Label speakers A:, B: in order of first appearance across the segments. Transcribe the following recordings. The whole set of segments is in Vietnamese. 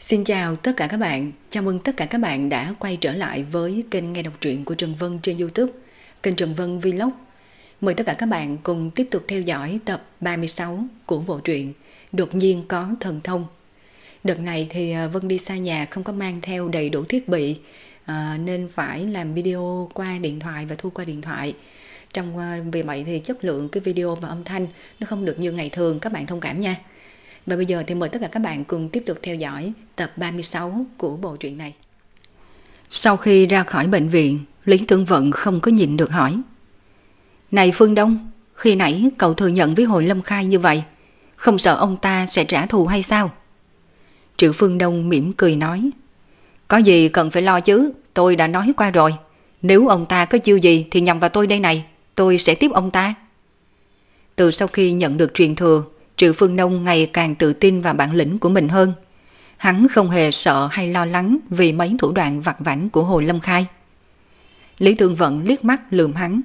A: Xin chào tất cả các bạn, chào mừng tất cả các bạn đã quay trở lại với kênh nghe đọc truyện của Trần Vân trên YouTube, kênh Trần Vân Vlog. Mời tất cả các bạn cùng tiếp tục theo dõi tập 36 của bộ truyện Đột nhiên có thần thông. Đợt này thì Vân đi xa nhà không có mang theo đầy đủ thiết bị nên phải làm video qua điện thoại và thu qua điện thoại. Vì vậy thì chất lượng cái video và âm thanh nó không được như ngày thường, các bạn thông cảm nha. Và bây giờ thì mời tất cả các bạn cùng tiếp tục theo dõi tập 36 của bộ truyện này. Sau khi ra khỏi bệnh viện, Lý Tương Vận không có nhịn được hỏi: "Này Phương Đông, khi nãy cậu thừa nhận với Hồi Lâm Khai như vậy, không sợ ông ta sẽ trả thù hay sao?" Triệu Phương Đông mỉm cười nói: "Có gì cần phải lo chứ, tôi đã nói qua rồi. Nếu ông ta có chiêu gì thì nhằm vào tôi đây này, tôi sẽ tiếp ông ta." Từ sau khi nhận được truyền thừa, Triệu Phương Đông ngày càng tự tin vào bản lĩnh của mình hơn. Hắn không hề sợ hay lo lắng vì mấy thủ đoạn vặt vãnh của Hồi Lâm Khai. Lý Tương Vận liếc mắt lườm hắn: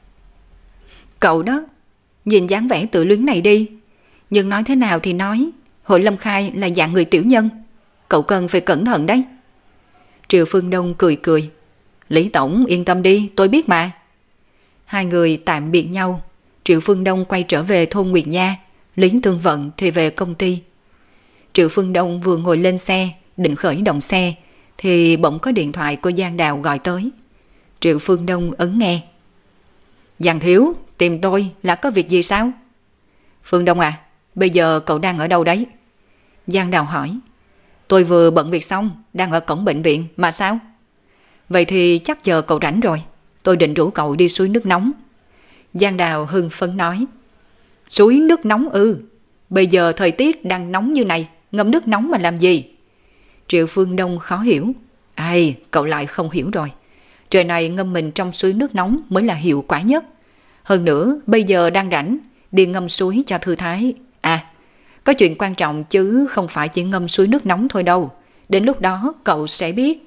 A: "Cậu đó, nhìn dáng vẻ tự luyến này đi. Nhưng nói thế nào thì nói, Hồi Lâm Khai là dạng người tiểu nhân. Cậu cần phải cẩn thận đấy." Triệu Phương Đông cười cười: "Lý Tổng yên tâm đi, tôi biết mà." Hai người tạm biệt nhau. Triệu Phương Đông quay trở về thôn Nguyệt Nha, Lý Tương Vận thì về công ty. Triệu Phương Đông vừa ngồi lên xe, định khởi động xe, thì bỗng có điện thoại của Giang Đào gọi tới. Triệu Phương Đông ấn nghe. "Giang thiếu, tìm tôi là có việc gì sao?" "Phương Đông à, bây giờ cậu đang ở đâu đấy?" Giang Đào hỏi. "Tôi vừa bận việc xong, đang ở cổng bệnh viện, mà sao?" "Vậy thì chắc giờ cậu rảnh rồi, tôi định rủ cậu đi suối nước nóng." Giang Đào hưng phấn nói. "Suối nước nóng ư? Bây giờ thời tiết đang nóng như này, ngâm nước nóng mà làm gì?" Triệu Phương Đông khó hiểu. "Ai, cậu lại không hiểu rồi. Trời này ngâm mình trong suối nước nóng mới là hiệu quả nhất. Hơn nữa, bây giờ đang rảnh, đi ngâm suối cho thư thái. À, có chuyện quan trọng chứ không phải chỉ ngâm suối nước nóng thôi đâu. Đến lúc đó cậu sẽ biết."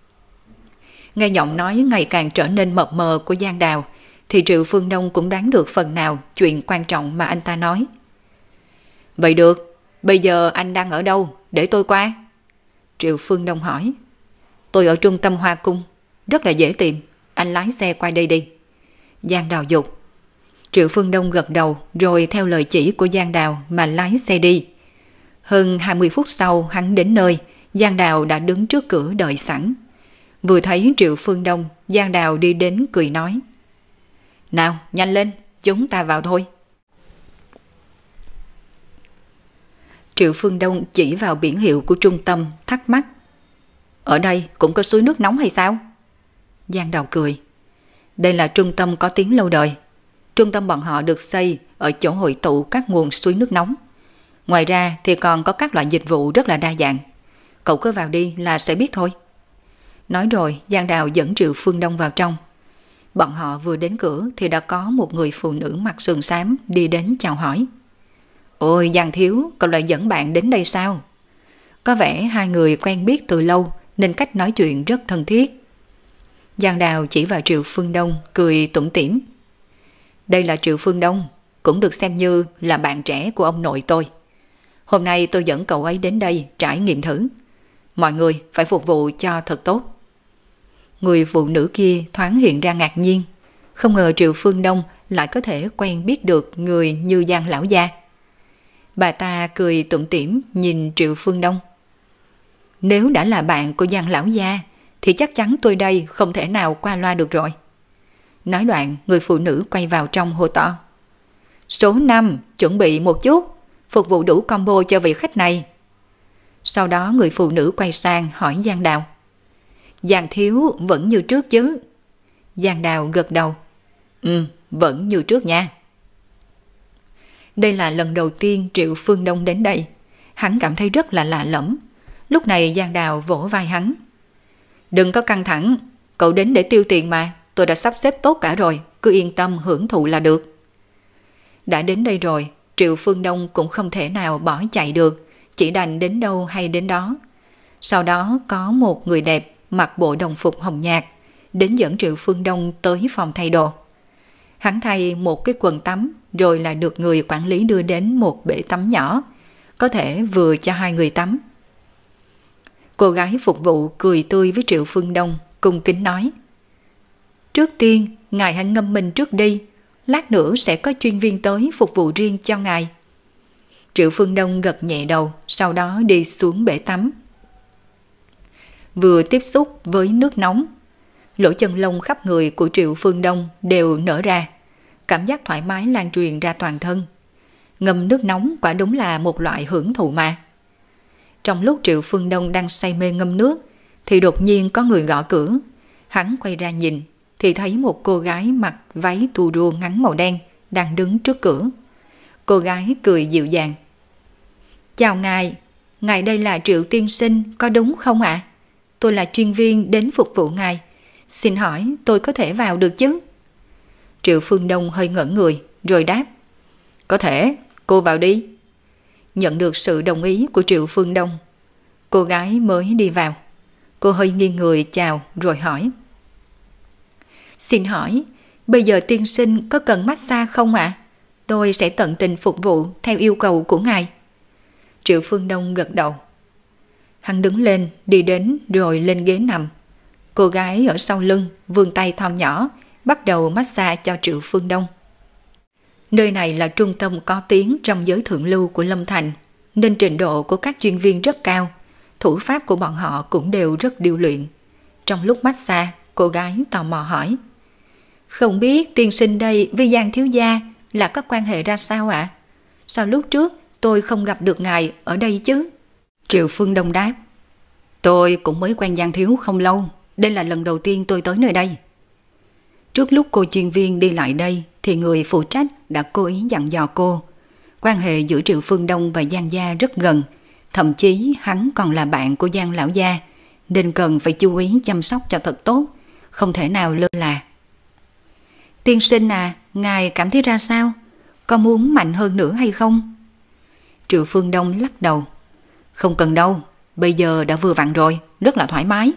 A: Nghe giọng nói ngày càng trở nên mập mờ của Giang Đào, thì Triệu Phương Đông cũng đoán được phần nào chuyện quan trọng mà anh ta nói. "Vậy được, bây giờ anh đang ở đâu, để tôi qua?" Triệu Phương Đông hỏi. "Tôi ở trung tâm Hoa Cung, rất là dễ tìm, anh lái xe qua đây đi." Giang Đào dục. Triệu Phương Đông gật đầu rồi theo lời chỉ của Giang Đào mà lái xe đi. Hơn 20 phút sau hắn đến nơi, Giang Đào đã đứng trước cửa đợi sẵn. Vừa thấy Triệu Phương Đông, Giang Đào đi đến cười nói: "Nào, nhanh lên, chúng ta vào thôi." Triệu Phương Đông chỉ vào biển hiệu của trung tâm, thắc mắc: "Ở đây cũng có suối nước nóng hay sao?" Giang Đào cười. "Đây là trung tâm có tiếng lâu đời. Trung tâm bọn họ được xây ở chỗ hội tụ các nguồn suối nước nóng. Ngoài ra thì còn có các loại dịch vụ rất là đa dạng. Cậu cứ vào đi là sẽ biết thôi." Nói rồi, Giang Đào dẫn Triệu Phương Đông vào trong. Bọn họ vừa đến cửa thì đã có một người phụ nữ mặc sườn xám đi đến chào hỏi. "Ôi Giang thiếu, cậu lại dẫn bạn đến đây sao?" Có vẻ hai người quen biết từ lâu nên cách nói chuyện rất thân thiết. Giang Đào chỉ vào Triệu Phương Đông cười tủm tỉm. "Đây là Triệu Phương Đông, cũng được xem như là bạn trẻ của ông nội tôi. Hôm nay tôi dẫn cậu ấy đến đây trải nghiệm thử. Mọi người phải phục vụ cho thật tốt." Người phụ nữ kia thoáng hiện ra ngạc nhiên. Không ngờ Triệu Phương Đông lại có thể quen biết được người như Giang lão gia. Bà ta cười tủm tỉm nhìn Triệu Phương Đông. "Nếu đã là bạn của Giang lão gia thì chắc chắn tôi đây không thể nào qua loa được rồi." Nói đoạn, người phụ nữ quay vào trong hô to: "Số 5, chuẩn bị một chút, phục vụ đủ combo cho vị khách này." Sau đó người phụ nữ quay sang hỏi Giang Đào: "Giang thiếu vẫn như trước chứ?" Giang Đào gật đầu. Vẫn như trước nha." Đây là lần đầu tiên Triệu Phương Đông đến đây. Hắn cảm thấy rất là lạ lẫm. Lúc này Giang Đào vỗ vai hắn. "Đừng có căng thẳng, cậu đến để tiêu tiền mà, tôi đã sắp xếp tốt cả rồi, cứ yên tâm hưởng thụ là được." Đã đến đây rồi, Triệu Phương Đông cũng không thể nào bỏ chạy được, chỉ đành đến đâu hay đến đó. Sau đó có một người đẹp mặc bộ đồng phục hồng nhạt đến dẫn Triệu Phương Đông tới phòng thay đồ. Hắn thay một cái quần tắm rồi lại được người quản lý đưa đến một bể tắm nhỏ, có thể vừa cho hai người tắm. Cô gái phục vụ cười tươi với Triệu Phương Đông, cung kính nói: Trước tiên, ngài hãy ngâm mình trước đi, lát nữa sẽ có chuyên viên tới phục vụ riêng cho ngài. Triệu Phương Đông gật nhẹ đầu, sau đó đi xuống bể tắm. Vừa tiếp xúc với nước nóng, lỗ chân lông khắp người của Triệu Phương Đông đều nở ra, cảm giác thoải mái lan truyền ra toàn thân. Ngâm nước nóng quả đúng là một loại hưởng thụ mà. Trong lúc Triệu Phương Đông đang say mê ngâm nước, thì đột nhiên có người gõ cửa. Hắn quay ra nhìn, thì thấy một cô gái mặc váy tua rua ngắn màu đen đang đứng trước cửa. Cô gái cười dịu dàng: Chào ngài, ngài đây là Triệu tiên sinh có đúng không ạ? Tôi là chuyên viên đến phục vụ ngài. Xin hỏi tôi có thể vào được chứ? Triệu Phương Đông hơi ngẩn người rồi đáp: Có thể, cô vào đi. Nhận được sự đồng ý của Triệu Phương Đông, cô gái mới đi vào. Cô hơi nghiêng người chào rồi hỏi: Xin hỏi, bây giờ tiên sinh có cần massage không ạ? Tôi sẽ tận tình phục vụ theo yêu cầu của ngài. Triệu Phương Đông gật đầu. Hắn đứng lên, đi đến rồi lên ghế nằm. Cô gái ở sau lưng vươn tay thon nhỏ, bắt đầu massage cho Triệu Phương Đông. Nơi này là trung tâm có tiếng trong giới thượng lưu của Lâm Thành, nên trình độ của các chuyên viên rất cao, thủ pháp của bọn họ cũng đều rất điêu luyện. Trong lúc massage, cô gái tò mò hỏi: Không biết tiên sinh đây với Giang thiếu gia là có quan hệ ra sao ạ? Sao lúc trước tôi không gặp được ngài ở đây chứ? Triệu Phương Đông đáp: Tôi cũng mới quen Giang thiếu không lâu, đây là lần đầu tiên tôi tới nơi đây. Trước lúc cô chuyên viên đi lại đây thì người phụ trách đã cố ý dặn dò cô. Quan hệ giữa Triệu Phương Đông và Giang gia rất gần, thậm chí hắn còn là bạn của Giang lão gia, nên cần phải chú ý chăm sóc cho thật tốt, không thể nào lơ là. Tiên sinh à, ngài cảm thấy ra sao? Có muốn mạnh hơn nữa hay không? Triệu Phương Đông lắc đầu: Không cần đâu, bây giờ đã vừa vặn rồi, rất là thoải mái.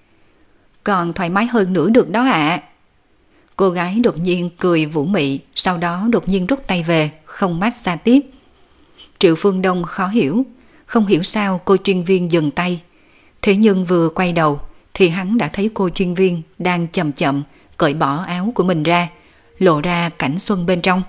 A: Còn thoải mái hơn nữa được đó ạ. Cô gái đột nhiên cười vũ mị, sau đó đột nhiên rút tay về, không massage tiếp. Triệu Phương Đông khó hiểu, không hiểu sao cô chuyên viên dừng tay. Thế nhưng vừa quay đầu thì hắn đã thấy cô chuyên viên đang chậm chậm cởi bỏ áo của mình ra, lộ ra cảnh xuân bên trong.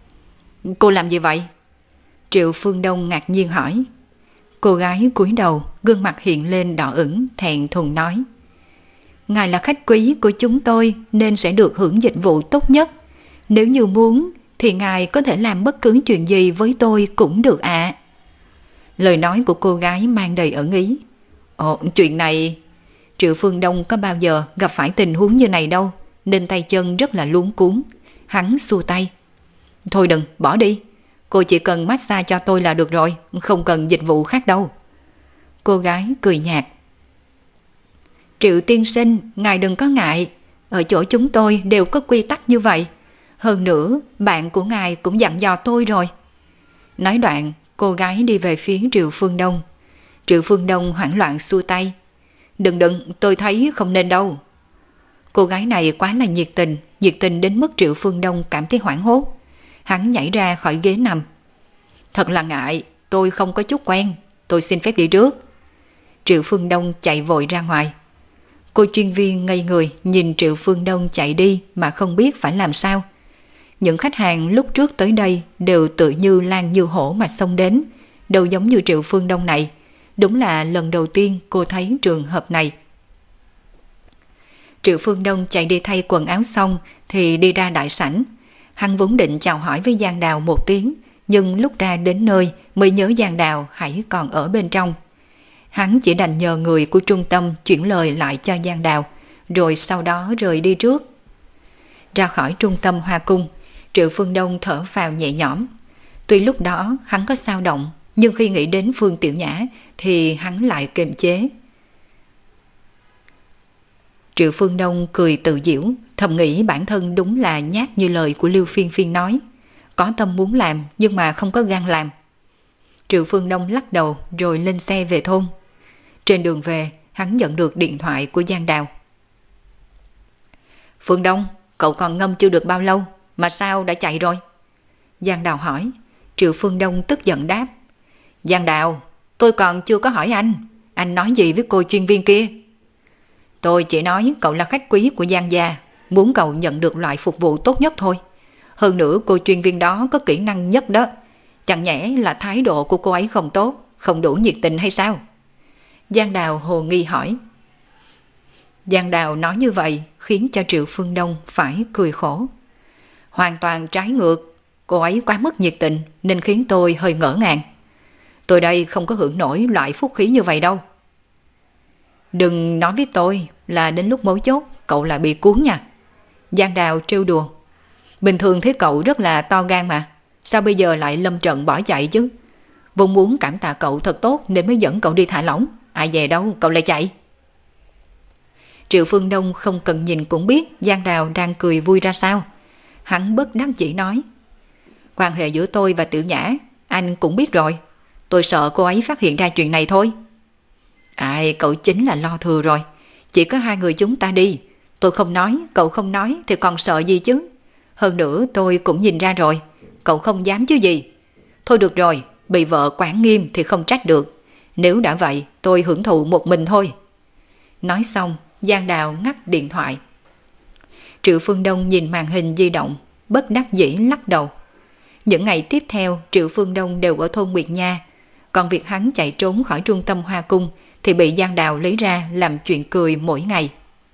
A: Cô làm gì vậy? Triệu Phương Đông ngạc nhiên hỏi. Cô gái cúi đầu, gương mặt hiện lên đỏ ửng, thẹn thùng nói: Ngài là khách quý của chúng tôi nên sẽ được hưởng dịch vụ tốt nhất. Nếu như muốn thì ngài có thể làm bất cứ chuyện gì với tôi cũng được ạ. Lời nói của cô gái mang đầy ẩn ý. Ồ, chuyện này... Triệu Phương Đông có bao giờ gặp phải tình huống như này đâu, nên tay chân rất là luống cuống. Hắn xua tay: Thôi đừng, bỏ đi. Cô chỉ cần massage cho tôi là được rồi, không cần dịch vụ khác đâu. Cô gái cười nhạt: Triệu tiên sinh, ngài đừng có ngại, ở chỗ chúng tôi đều có quy tắc như vậy. Hơn nữa, bạn của ngài cũng dặn dò tôi rồi. Nói đoạn, cô gái đi về phía Triệu Phương Đông. Triệu Phương Đông hoảng loạn xua tay: Đừng, tôi thấy không nên đâu. Cô gái này quá là nhiệt tình đến mức Triệu Phương Đông cảm thấy hoảng hốt. Hắn nhảy ra khỏi ghế nằm. Thật là ngại, tôi không có chút quen, tôi xin phép đi trước. Triệu Phương Đông chạy vội ra ngoài. Cô chuyên viên ngây người nhìn Triệu Phương Đông chạy đi mà không biết phải làm sao. Những khách hàng lúc trước tới đây đều tự như lan như hổ mà xông đến, đâu giống như Triệu Phương Đông này. Đúng là lần đầu tiên cô thấy trường hợp này. Triệu Phương Đông chạy đi thay quần áo xong thì đi ra đại sảnh. Hắn vốn định chào hỏi với Giang Đào một tiếng, nhưng lúc ra đến nơi mới nhớ Giang Đào hãy còn ở bên trong. Hắn chỉ đành nhờ người của trung tâm chuyển lời lại cho Giang Đào, rồi sau đó rời đi trước. Ra khỏi trung tâm Hoa Cung, Triệu Phương Đông thở phào nhẹ nhõm. Tuy lúc đó hắn có xao động, nhưng khi nghĩ đến Phương Tiểu Nhã thì hắn lại kiềm chế. Triệu Phương Đông cười tự giễu, thầm nghĩ bản thân đúng là nhát như lời của Lưu Phiên Phiên nói. Có tâm muốn làm nhưng mà không có gan làm. Triệu Phương Đông lắc đầu rồi lên xe về thôn. Trên đường về, hắn nhận được điện thoại của Giang Đào. Phương Đông, cậu còn ngâm chưa được bao lâu mà sao đã chạy rồi? Giang Đào hỏi. Triệu Phương Đông tức giận đáp: Giang Đào, tôi còn chưa có hỏi anh. Anh nói gì với cô chuyên viên kia? Tôi chỉ nói cậu là khách quý của Giang gia, muốn cậu nhận được loại phục vụ tốt nhất thôi. Hơn nữa cô chuyên viên đó có kỹ năng nhất đó. Chẳng nhẽ là thái độ của cô ấy không tốt, không đủ nhiệt tình hay sao? Giang Đào hồ nghi hỏi. Giang Đào nói như vậy khiến cho Triệu Phương Đông phải cười khổ. Hoàn toàn trái ngược, cô ấy quá mức nhiệt tình nên khiến tôi hơi ngỡ ngàng. Tôi đây không có hưởng nổi loại phúc khí như vậy đâu. Đừng nói với tôi là đến lúc mấu chốt cậu lại bị cuốn nha. Giang Đào trêu đùa. Bình thường thấy cậu rất là to gan mà, sao bây giờ lại lâm trận bỏ chạy chứ? Vốn muốn cảm tạ cậu thật tốt nên mới dẫn cậu đi thả lỏng. Ai về đâu cậu lại chạy. Triệu Phương Đông không cần nhìn cũng biết Giang Đào đang cười vui ra sao. Hắn bất đắc dĩ nói. Quan hệ giữa tôi và Tiểu Nhã anh cũng biết rồi. Tôi sợ cô ấy phát hiện ra chuyện này thôi. Ai, cậu chính là lo thừa rồi. Chỉ có hai người chúng ta đi. Tôi không nói, cậu không nói thì còn sợ gì chứ. Hơn nữa tôi cũng nhìn ra rồi. Cậu không dám chứ gì. Thôi được rồi, bị vợ quản nghiêm thì không trách được. Nếu đã vậy tôi hưởng thụ một mình thôi. Nói xong Giang Đào ngắt điện thoại. Triệu Phương Đông nhìn màn hình di động, bất đắc dĩ lắc đầu. Những ngày tiếp theo Triệu Phương Đông đều ở thôn Nguyệt Nha. Còn việc hắn chạy trốn khỏi trung tâm Hoa Cung thì bị Giang Đào lấy ra làm chuyện cười mỗi ngày.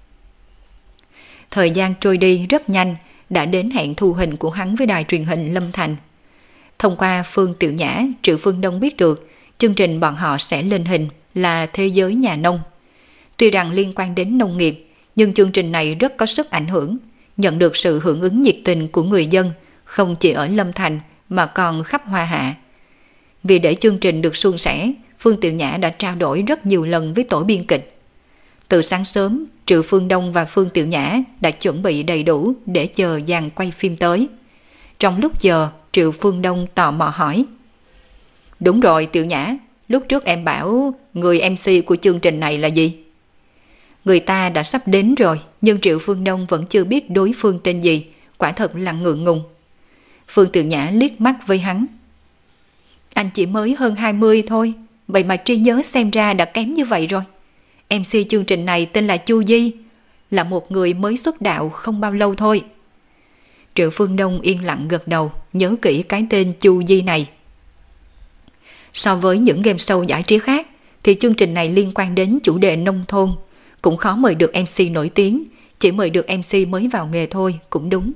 A: Thời gian trôi đi rất nhanh, đã đến hẹn thu hình của hắn với đài truyền hình Lâm Thành. Thông qua Phương Tiểu Nhã, Triệu Phương Đông biết được chương trình bọn họ sẽ lên hình là Thế giới nhà nông. Tuy rằng liên quan đến nông nghiệp, nhưng chương trình này rất có sức ảnh hưởng, nhận được sự hưởng ứng nhiệt tình của người dân, không chỉ ở Lâm Thành mà còn khắp Hoa Hạ. Vì để chương trình được suôn sẻ, Phương Tiểu Nhã đã trao đổi rất nhiều lần với tổ biên kịch. Từ sáng sớm, Triệu Phương Đông và Phương Tiểu Nhã đã chuẩn bị đầy đủ để chờ dàn quay phim tới. Trong lúc chờ, Triệu Phương Đông tò mò hỏi. Đúng rồi Tiểu Nhã, lúc trước em bảo người MC của chương trình này là gì? Người ta đã sắp đến rồi, nhưng Triệu Phương Đông vẫn chưa biết đối phương tên gì, quả thật là ngượng ngùng. Phương Tiểu Nhã liếc mắt với hắn. Anh chỉ mới hơn 20 thôi, vậy mà trí nhớ xem ra đã kém như vậy rồi. MC chương trình này tên là Chu Di, là một người mới xuất đạo không bao lâu thôi. Triệu Phương Đông yên lặng gật đầu, nhớ kỹ cái tên Chu Di này. So với những game show giải trí khác, thì chương trình này liên quan đến chủ đề nông thôn, cũng khó mời được MC nổi tiếng, chỉ mời được MC mới vào nghề thôi cũng đúng.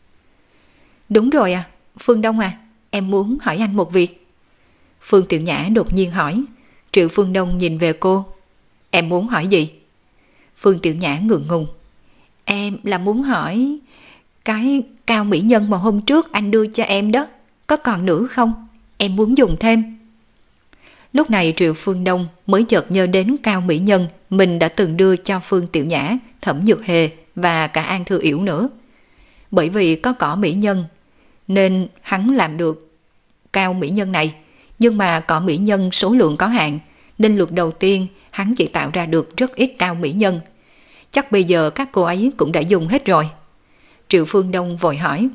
A: Đúng rồi à, Phương Đông à, em muốn hỏi anh một việc. Phương Tiểu Nhã đột nhiên hỏi. Triệu Phương Đông nhìn về cô. Em muốn hỏi gì? Phương Tiểu Nhã ngượng ngùng. Em là muốn hỏi cái cao mỹ nhân mà hôm trước anh đưa cho em đó, có còn nữa không? Em muốn dùng thêm. Lúc này Triệu Phương Đông mới chợt nhớ đến cao mỹ nhân mình đã từng đưa cho Phương Tiểu Nhã, Thẩm Nhược Hề và cả An Thư Yểu nữa. Bởi vì có cỏ mỹ nhân nên hắn làm được cao mỹ nhân này, nhưng mà cỏ mỹ nhân số lượng có hạn nên lượt đầu tiên hắn chỉ tạo ra được rất ít cao mỹ nhân. Chắc bây giờ các cô ấy cũng đã dùng hết rồi. Triệu Phương Đông vội hỏi.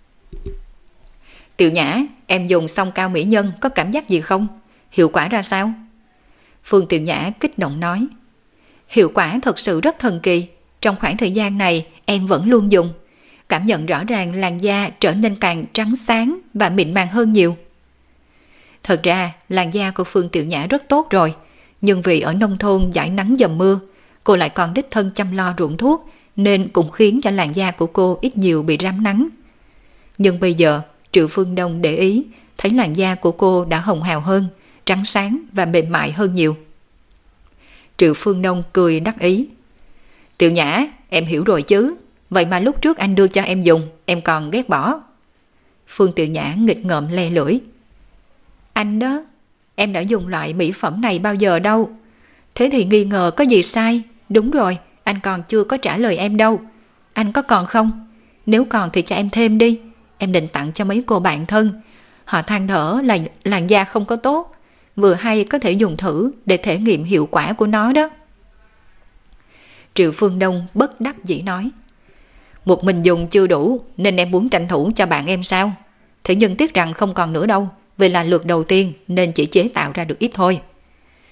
A: Tiểu Nhã, em dùng xong cao mỹ nhân có cảm giác gì không? Hiệu quả ra sao? Phương Tiểu Nhã kích động nói. Hiệu quả thật sự rất thần kỳ. Trong khoảng thời gian này em vẫn luôn dùng. Cảm nhận rõ ràng làn da trở nên càng trắng sáng và mịn màng hơn nhiều. Thật ra làn da của Phương Tiểu Nhã rất tốt rồi, nhưng vì ở nông thôn dãi nắng dầm mưa, cô lại còn đích thân chăm lo ruộng thuốc nên cũng khiến cho làn da của cô ít nhiều bị rám nắng. Nhưng bây giờ Triệu Phương Đông để ý thấy làn da của cô đã hồng hào hơn, trắng sáng và mềm mại hơn nhiều. Triệu Phương Đông cười đắc ý. Tiểu Nhã, em hiểu rồi chứ, vậy mà lúc trước anh đưa cho em dùng, em còn ghét bỏ. Phương Tiểu Nhã nghịch ngợm le lưỡi. Anh đó, em đã dùng loại mỹ phẩm này bao giờ đâu. Thế thì nghi ngờ có gì sai. Đúng rồi, anh còn chưa có trả lời em đâu. Anh có còn không? Nếu còn thì cho em thêm đi. Em định tặng cho mấy cô bạn thân. Họ than thở là làn da không có tốt. Vừa hay có thể dùng thử để thể nghiệm hiệu quả của nó đó. Triệu Phương Đông bất đắc dĩ nói. Một mình dùng chưa đủ nên em muốn tranh thủ cho bạn em sao? Thế nhưng tiếc rằng không còn nữa đâu. Vì là lượt đầu tiên nên chỉ chế tạo ra được ít thôi.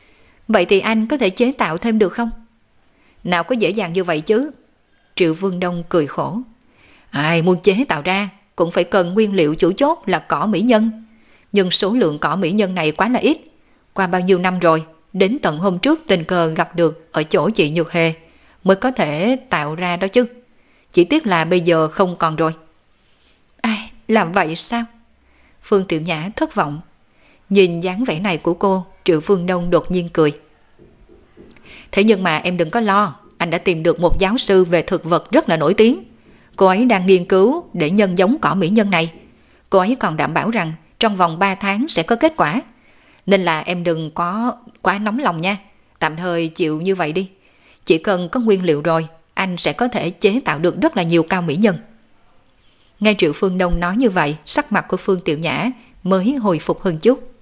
A: Vậy thì anh có thể chế tạo thêm được không? Nào có dễ dàng như vậy chứ. Triệu Phương Đông cười khổ. Ai muốn chế tạo ra cũng phải cần nguyên liệu chủ chốt là cỏ mỹ nhân. Nhưng số lượng cỏ mỹ nhân này quá là ít. Qua bao nhiêu năm rồi, đến tận hôm trước tình cờ gặp được ở chỗ chị Nhược Hề mới có thể tạo ra đó chứ. Chỉ tiếc là bây giờ không còn rồi. Ai, làm vậy sao? Phương Tiểu Nhã thất vọng. Nhìn dáng vẻ này của cô, Triệu Phương Đông đột nhiên cười. Thế nhưng mà em đừng có lo, anh đã tìm được một giáo sư về thực vật rất là nổi tiếng. Cô ấy đang nghiên cứu để nhân giống cỏ mỹ nhân này. Cô ấy còn đảm bảo rằng trong vòng 3 tháng sẽ có kết quả. Nên là em đừng có quá nóng lòng nha. Tạm thời chịu như vậy đi. Chỉ cần có nguyên liệu rồi, anh sẽ có thể chế tạo được rất là nhiều cao mỹ nhân. Nghe Triệu Phương Đông nói như vậy, sắc mặt của Phương Tiểu Nhã mới hồi phục hơn chút.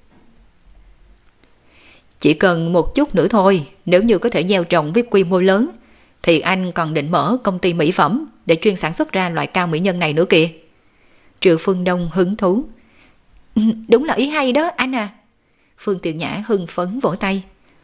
A: Chỉ cần một chút nữa thôi, nếu như có thể gieo trồng với quy mô lớn, thì anh còn định mở công ty mỹ phẩm để chuyên sản xuất ra loại cao mỹ nhân này nữa kìa. Triệu Phương Đông hứng thú. Đúng là ý hay đó anh à. Phương Tiểu Nhã hưng phấn vỗ tay.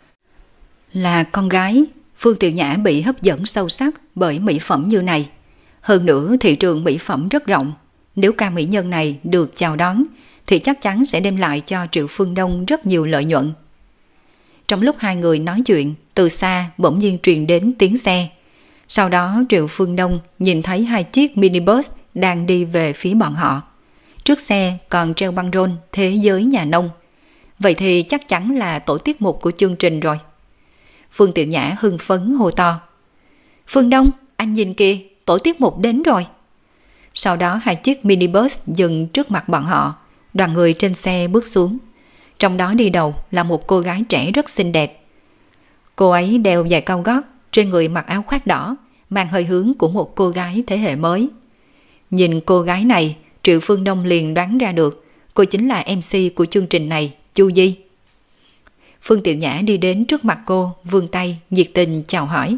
A: Là con gái, Phương Tiểu Nhã bị hấp dẫn sâu sắc bởi mỹ phẩm như này. Hơn nữa thị trường mỹ phẩm rất rộng. Nếu cao mỹ nhân này được chào đón thì chắc chắn sẽ đem lại cho Triệu Phương Đông rất nhiều lợi nhuận. Trong lúc hai người nói chuyện, từ xa bỗng nhiên truyền đến tiếng xe. Sau đó Triệu Phương Đông nhìn thấy 2 chiếc minibus đang đi về phía bọn họ. Trước xe còn treo băng rôn Thế giới nhà nông. Vậy thì chắc chắn là tổ tiết mục của chương trình rồi. Phương Tiểu Nhã hưng phấn hô to. Phương Đông, anh nhìn kìa, tổ tiết mục đến rồi. Sau đó 2 chiếc minibus dừng trước mặt bọn họ. Đoàn người trên xe bước xuống. Trong đó đi đầu là một cô gái trẻ rất xinh đẹp. Cô ấy đeo giày cao gót, trên người mặc áo khoác đỏ, mang hơi hướng của một cô gái thế hệ mới. Nhìn cô gái này, Triệu Phương Đông liền đoán ra được cô chính là MC của chương trình này, Chu Di. Phương Tiểu Nhã đi đến trước mặt cô, vươn tay, nhiệt tình chào hỏi.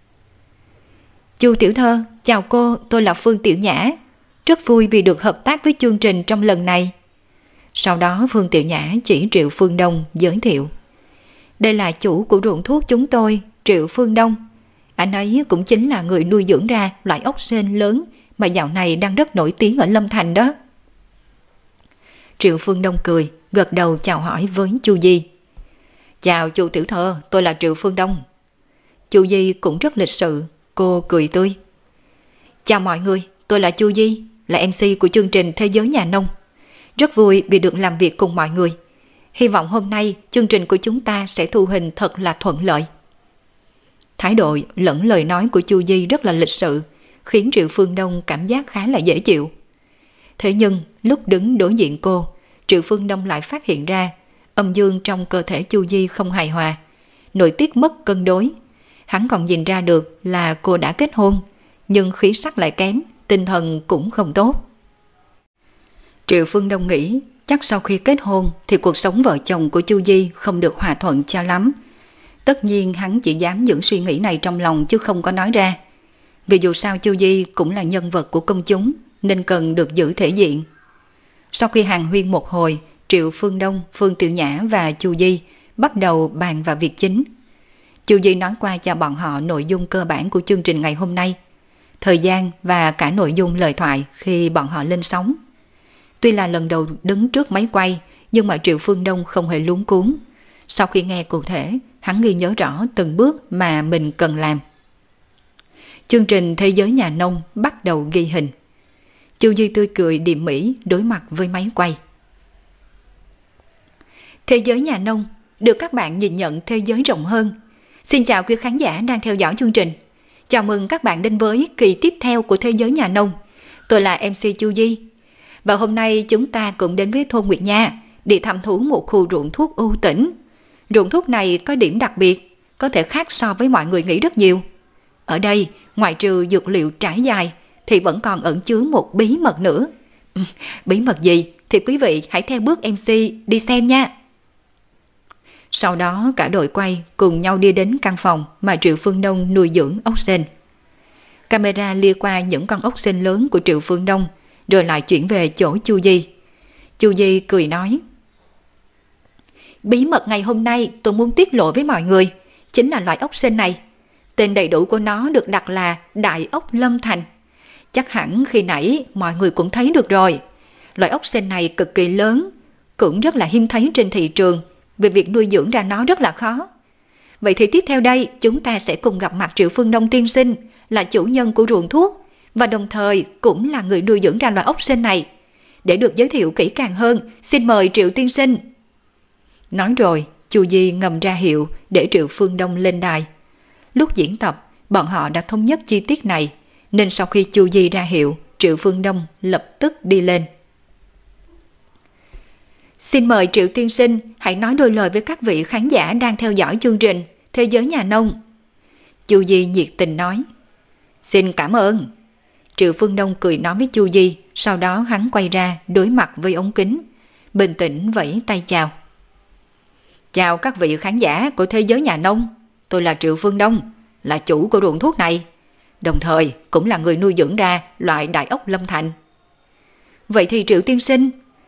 A: Chu tiểu thơ, chào cô, tôi là Phương Tiểu Nhã. Rất vui vì được hợp tác với chương trình trong lần này. Sau đó Phương Tiểu Nhã chỉ Triệu Phương Đông giới thiệu. Đây là chủ của ruộng thuốc chúng tôi, Triệu Phương Đông. Anh ấy cũng chính là người nuôi dưỡng ra loại ốc sên lớn mà dạo này đang rất nổi tiếng ở Lâm Thành đó. Triệu Phương Đông cười, gật đầu chào hỏi với Chu Di. Chào Chu tiểu thơ, tôi là Triệu Phương Đông. Chu Di cũng rất lịch sự, cô cười tươi. Chào mọi người, tôi là Chu Di, là MC của chương trình Thế giới nhà nông. Rất vui vì được làm việc cùng mọi người. Hy vọng hôm nay chương trình của chúng ta sẽ thu hình thật là thuận lợi. Thái độ lẫn lời nói của Chu Di rất là lịch sự, khiến Triệu Phương Đông cảm giác khá là dễ chịu. Thế nhưng lúc đứng đối diện cô, Triệu Phương Đông lại phát hiện ra âm dương trong cơ thể Chu Di không hài hòa, nội tiết mất cân đối. Hắn còn nhìn ra được là cô đã kết hôn, nhưng khí sắc lại kém, tinh thần cũng không tốt. Triệu Phương Đông nghĩ chắc sau khi kết hôn thì cuộc sống vợ chồng của Chu Di không được hòa thuận cho lắm. Tất nhiên hắn chỉ dám giữ suy nghĩ này trong lòng chứ không có nói ra. Vì dù sao Chu Di cũng là nhân vật của công chúng nên cần được giữ thể diện. Sau khi hàn huyên một hồi, Triệu Phương Đông, Phương Tiểu Nhã và Chu Di bắt đầu bàn vào việc chính. Chu Di nói qua cho bọn họ nội dung cơ bản của chương trình ngày hôm nay, thời gian và cả nội dung lời thoại khi bọn họ lên sóng. Tuy là lần đầu đứng trước máy quay, nhưng mà Triệu Phương Đông không hề luống cuống. Sau khi nghe cụ thể, hắn ghi nhớ rõ từng bước mà mình cần làm. Chương trình Thế giới nhà nông bắt đầu ghi hình. Chu Di tươi cười điềm mỹ đối mặt với máy quay. Thế giới nhà nông được các bạn nhìn nhận thế giới rộng hơn. Xin chào quý khán giả đang theo dõi chương trình. Chào mừng các bạn đến với kỳ tiếp theo của Thế giới nhà nông. Tôi là MC Chu Di. Và hôm nay chúng ta cũng đến với thôn Nguyệt Nha để thăm thú một khu ruộng thuốc ưu tĩnh. Ruộng thuốc này có điểm đặc biệt, có thể khác so với mọi người nghĩ rất nhiều. Ở đây, ngoại trừ dược liệu trải dài, thì vẫn còn ẩn chứa một bí mật nữa. Bí mật gì thì quý vị hãy theo bước MC đi xem nha. Sau đó cả đội quay cùng nhau đi đến căn phòng mà Triệu Phương Đông nuôi dưỡng ốc sên. Camera lia qua những con ốc sên lớn của Triệu Phương Đông, rồi lại chuyển về chỗ Chu Di. Chu Di cười nói.
B: Bí mật ngày hôm nay tôi muốn tiết lộ với mọi người chính là loại ốc sên này. Tên đầy đủ của nó được đặt là Đại ốc Lâm Thành. Chắc hẳn khi nãy mọi người cũng thấy được rồi. Loại ốc sên này cực kỳ lớn, cũng rất là hiếm thấy trên thị trường, vì việc nuôi dưỡng ra nó rất là khó. Vậy thì tiếp theo đây chúng ta sẽ cùng gặp mặt Triệu Phương Đông tiên sinh, là chủ nhân của ruộng thuốc và đồng thời cũng là người nuôi dưỡng ra loại ốc sên này. Để được giới thiệu kỹ càng hơn, xin mời Triệu tiên sinh. Nói rồi, Chu Di ngầm ra hiệu để Triệu Phương Đông lên đài. Lúc diễn tập, bọn họ đã thống nhất chi tiết này, nên sau khi Chu Di ra hiệu, Triệu Phương Đông lập tức đi lên. Xin mời Triệu tiên sinh hãy nói đôi lời với các vị khán giả đang theo dõi chương trình Thế giới nhà nông. Chu Di nhiệt tình nói. Xin cảm ơn. Triệu Phương Đông cười nói với Chu Di, sau đó hắn quay ra đối mặt với ống kính, bình tĩnh vẫy tay chào. Chào các vị khán giả của Thế giới nhà nông, tôi là Triệu Phương Đông, là chủ của ruộng thuốc này, đồng thời cũng là người nuôi dưỡng ra loại đại ốc Lâm Thành. Vậy thì Triệu tiên sinh,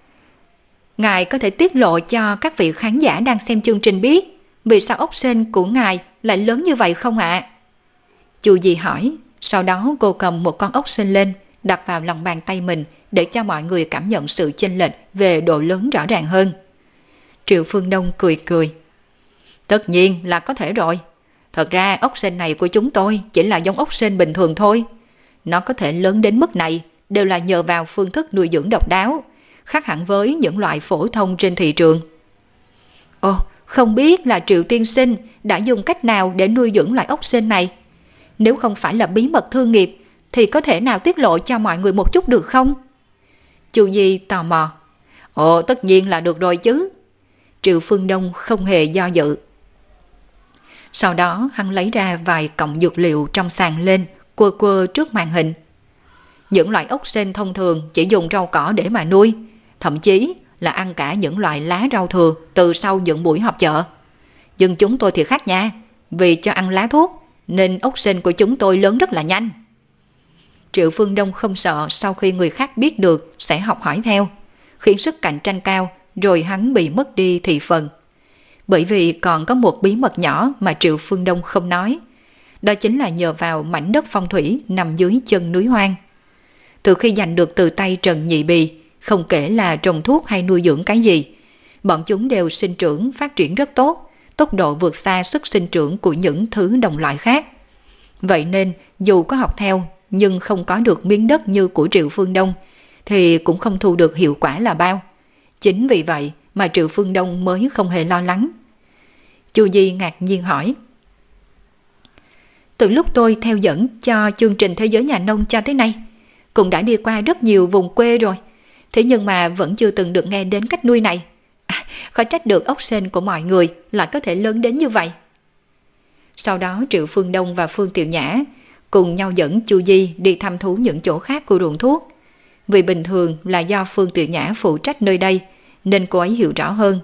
B: ngài có thể tiết lộ cho các vị khán giả đang xem chương trình biết vì sao ốc sên của ngài lại lớn như vậy không ạ? Chu Di hỏi, sau đó cô cầm một con ốc sên lên, đặt vào lòng bàn tay mình để cho mọi người cảm nhận sự chênh lệch về độ lớn rõ ràng hơn. Triệu Phương Đông cười cười. Tất nhiên là có thể rồi. Thật ra ốc sên này của chúng tôi chỉ là giống ốc sên bình thường thôi. Nó có thể lớn đến mức này đều là nhờ vào phương thức nuôi dưỡng độc đáo, khác hẳn với những loại phổ thông trên thị trường. Ồ, không biết là Triệu tiên sinh đã dùng cách nào để nuôi dưỡng loại ốc sên này? Nếu không phải là bí mật thương nghiệp thì có thể nào tiết lộ cho mọi người một chút được không? Chu Di tò mò. Ồ, tất nhiên là được rồi chứ. Triệu Phương Đông không hề do dự. Sau đó hắn lấy ra vài cọng dược liệu trong sàn lên, quơ quơ trước màn hình. Những loại ốc sên thông thường chỉ dùng rau cỏ để mà nuôi, thậm chí là ăn cả những loại lá rau thừa từ sau những buổi họp chợ. Nhưng chúng tôi thì khác nha, vì cho ăn lá thuốc nên ốc sên của chúng tôi lớn rất là nhanh. Triệu Phương Đông không sợ sau khi người khác biết được sẽ học hỏi theo, khiến sức cạnh tranh cao, rồi hắn bị mất đi thị phần. Bởi vì còn có một bí mật nhỏ mà Triệu Phương Đông không nói, đó chính là nhờ vào mảnh đất phong thủy nằm dưới chân núi hoang. Từ khi giành được từ tay Trần Nhị Bì, không kể là trồng thuốc hay nuôi dưỡng cái gì, bọn chúng đều sinh trưởng phát triển rất tốt, tốc độ vượt xa sức sinh trưởng của những thứ đồng loại khác. Vậy nên dù có học theo nhưng không có được miếng đất như của Triệu Phương Đông thì cũng không thu được hiệu quả là bao. Chính vì vậy mà Triệu Phương Đông mới không hề lo lắng. Chu Di ngạc nhiên hỏi. Từ lúc tôi theo dẫn cho chương trình Thế giới nhà nông cho tới nay, cũng đã đi qua rất nhiều vùng quê rồi, thế nhưng mà vẫn chưa từng được nghe đến cách nuôi này. Khó trách được ốc sên của mọi người lại có thể lớn đến như vậy. Sau đó Triệu Phương Đông và Phương Tiểu Nhã cùng nhau dẫn Chu Di đi thăm thú những chỗ khác của ruộng thuốc. Vì bình thường là do Phương Tiểu Nhã phụ trách nơi đây nên cô ấy hiểu rõ hơn.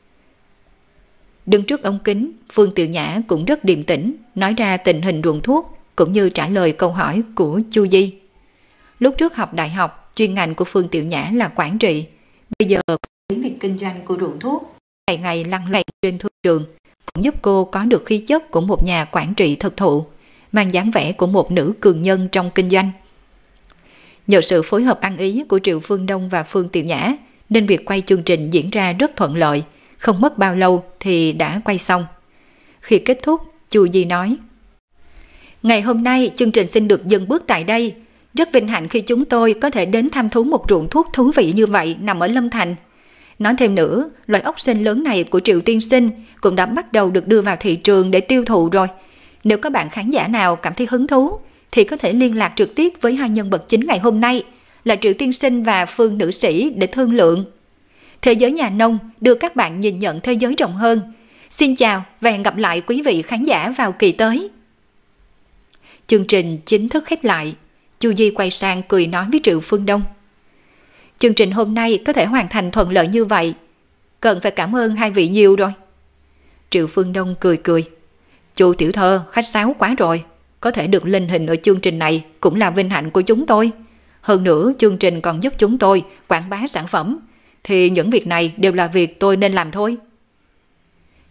B: Đứng trước ống kính, Phương Tiểu Nhã cũng rất điềm tĩnh, nói ra tình hình ruộng thuốc cũng như trả lời câu hỏi của Chu Di. Lúc trước học đại học, chuyên ngành của Phương Tiểu Nhã là quản trị. Bây giờ với việc kinh doanh của ruộng thuốc, ngày ngày lăn lộn trên thương trường, cũng giúp cô có được khí chất của một nhà quản trị thực thụ, mang dáng vẻ của một nữ cường nhân trong kinh doanh. Nhờ sự phối hợp ăn ý của Triệu Phương Đông và Phương Tiểu Nhã, nên việc quay chương trình diễn ra rất thuận lợi, không mất bao lâu thì đã quay xong. Khi kết thúc, Chu Di nói: Ngày hôm nay chương trình xin được dừng bước tại đây. Rất vinh hạnh khi chúng tôi có thể đến thăm thú một ruộng thuốc thú vị như vậy nằm ở Lâm Thành. Nói thêm nữa, loại ốc sên lớn này của Triệu tiên sinh cũng đã bắt đầu được đưa vào thị trường để tiêu thụ rồi. Nếu các bạn khán giả nào cảm thấy hứng thú thì có thể liên lạc trực tiếp với hai nhân vật chính ngày hôm nay là Triệu tiên sinh và Phương nữ sĩ để thương lượng. Thế giới nhà nông đưa các bạn nhìn nhận thế giới rộng hơn. Xin chào và hẹn gặp lại quý vị khán giả vào kỳ tới. Chương trình chính thức khép lại. Chu Di quay sang cười nói với Triệu Phương Đông: Chương trình hôm nay có thể hoàn thành thuận lợi như vậy, cần phải cảm ơn hai vị nhiều rồi. Triệu Phương Đông cười cười: Chu tiểu thơ khách sáo quá rồi, có thể được lên hình ở chương trình này cũng là vinh hạnh của chúng tôi. Hơn nữa chương trình còn giúp chúng tôi quảng bá sản phẩm, thì những việc này đều là việc tôi nên làm thôi.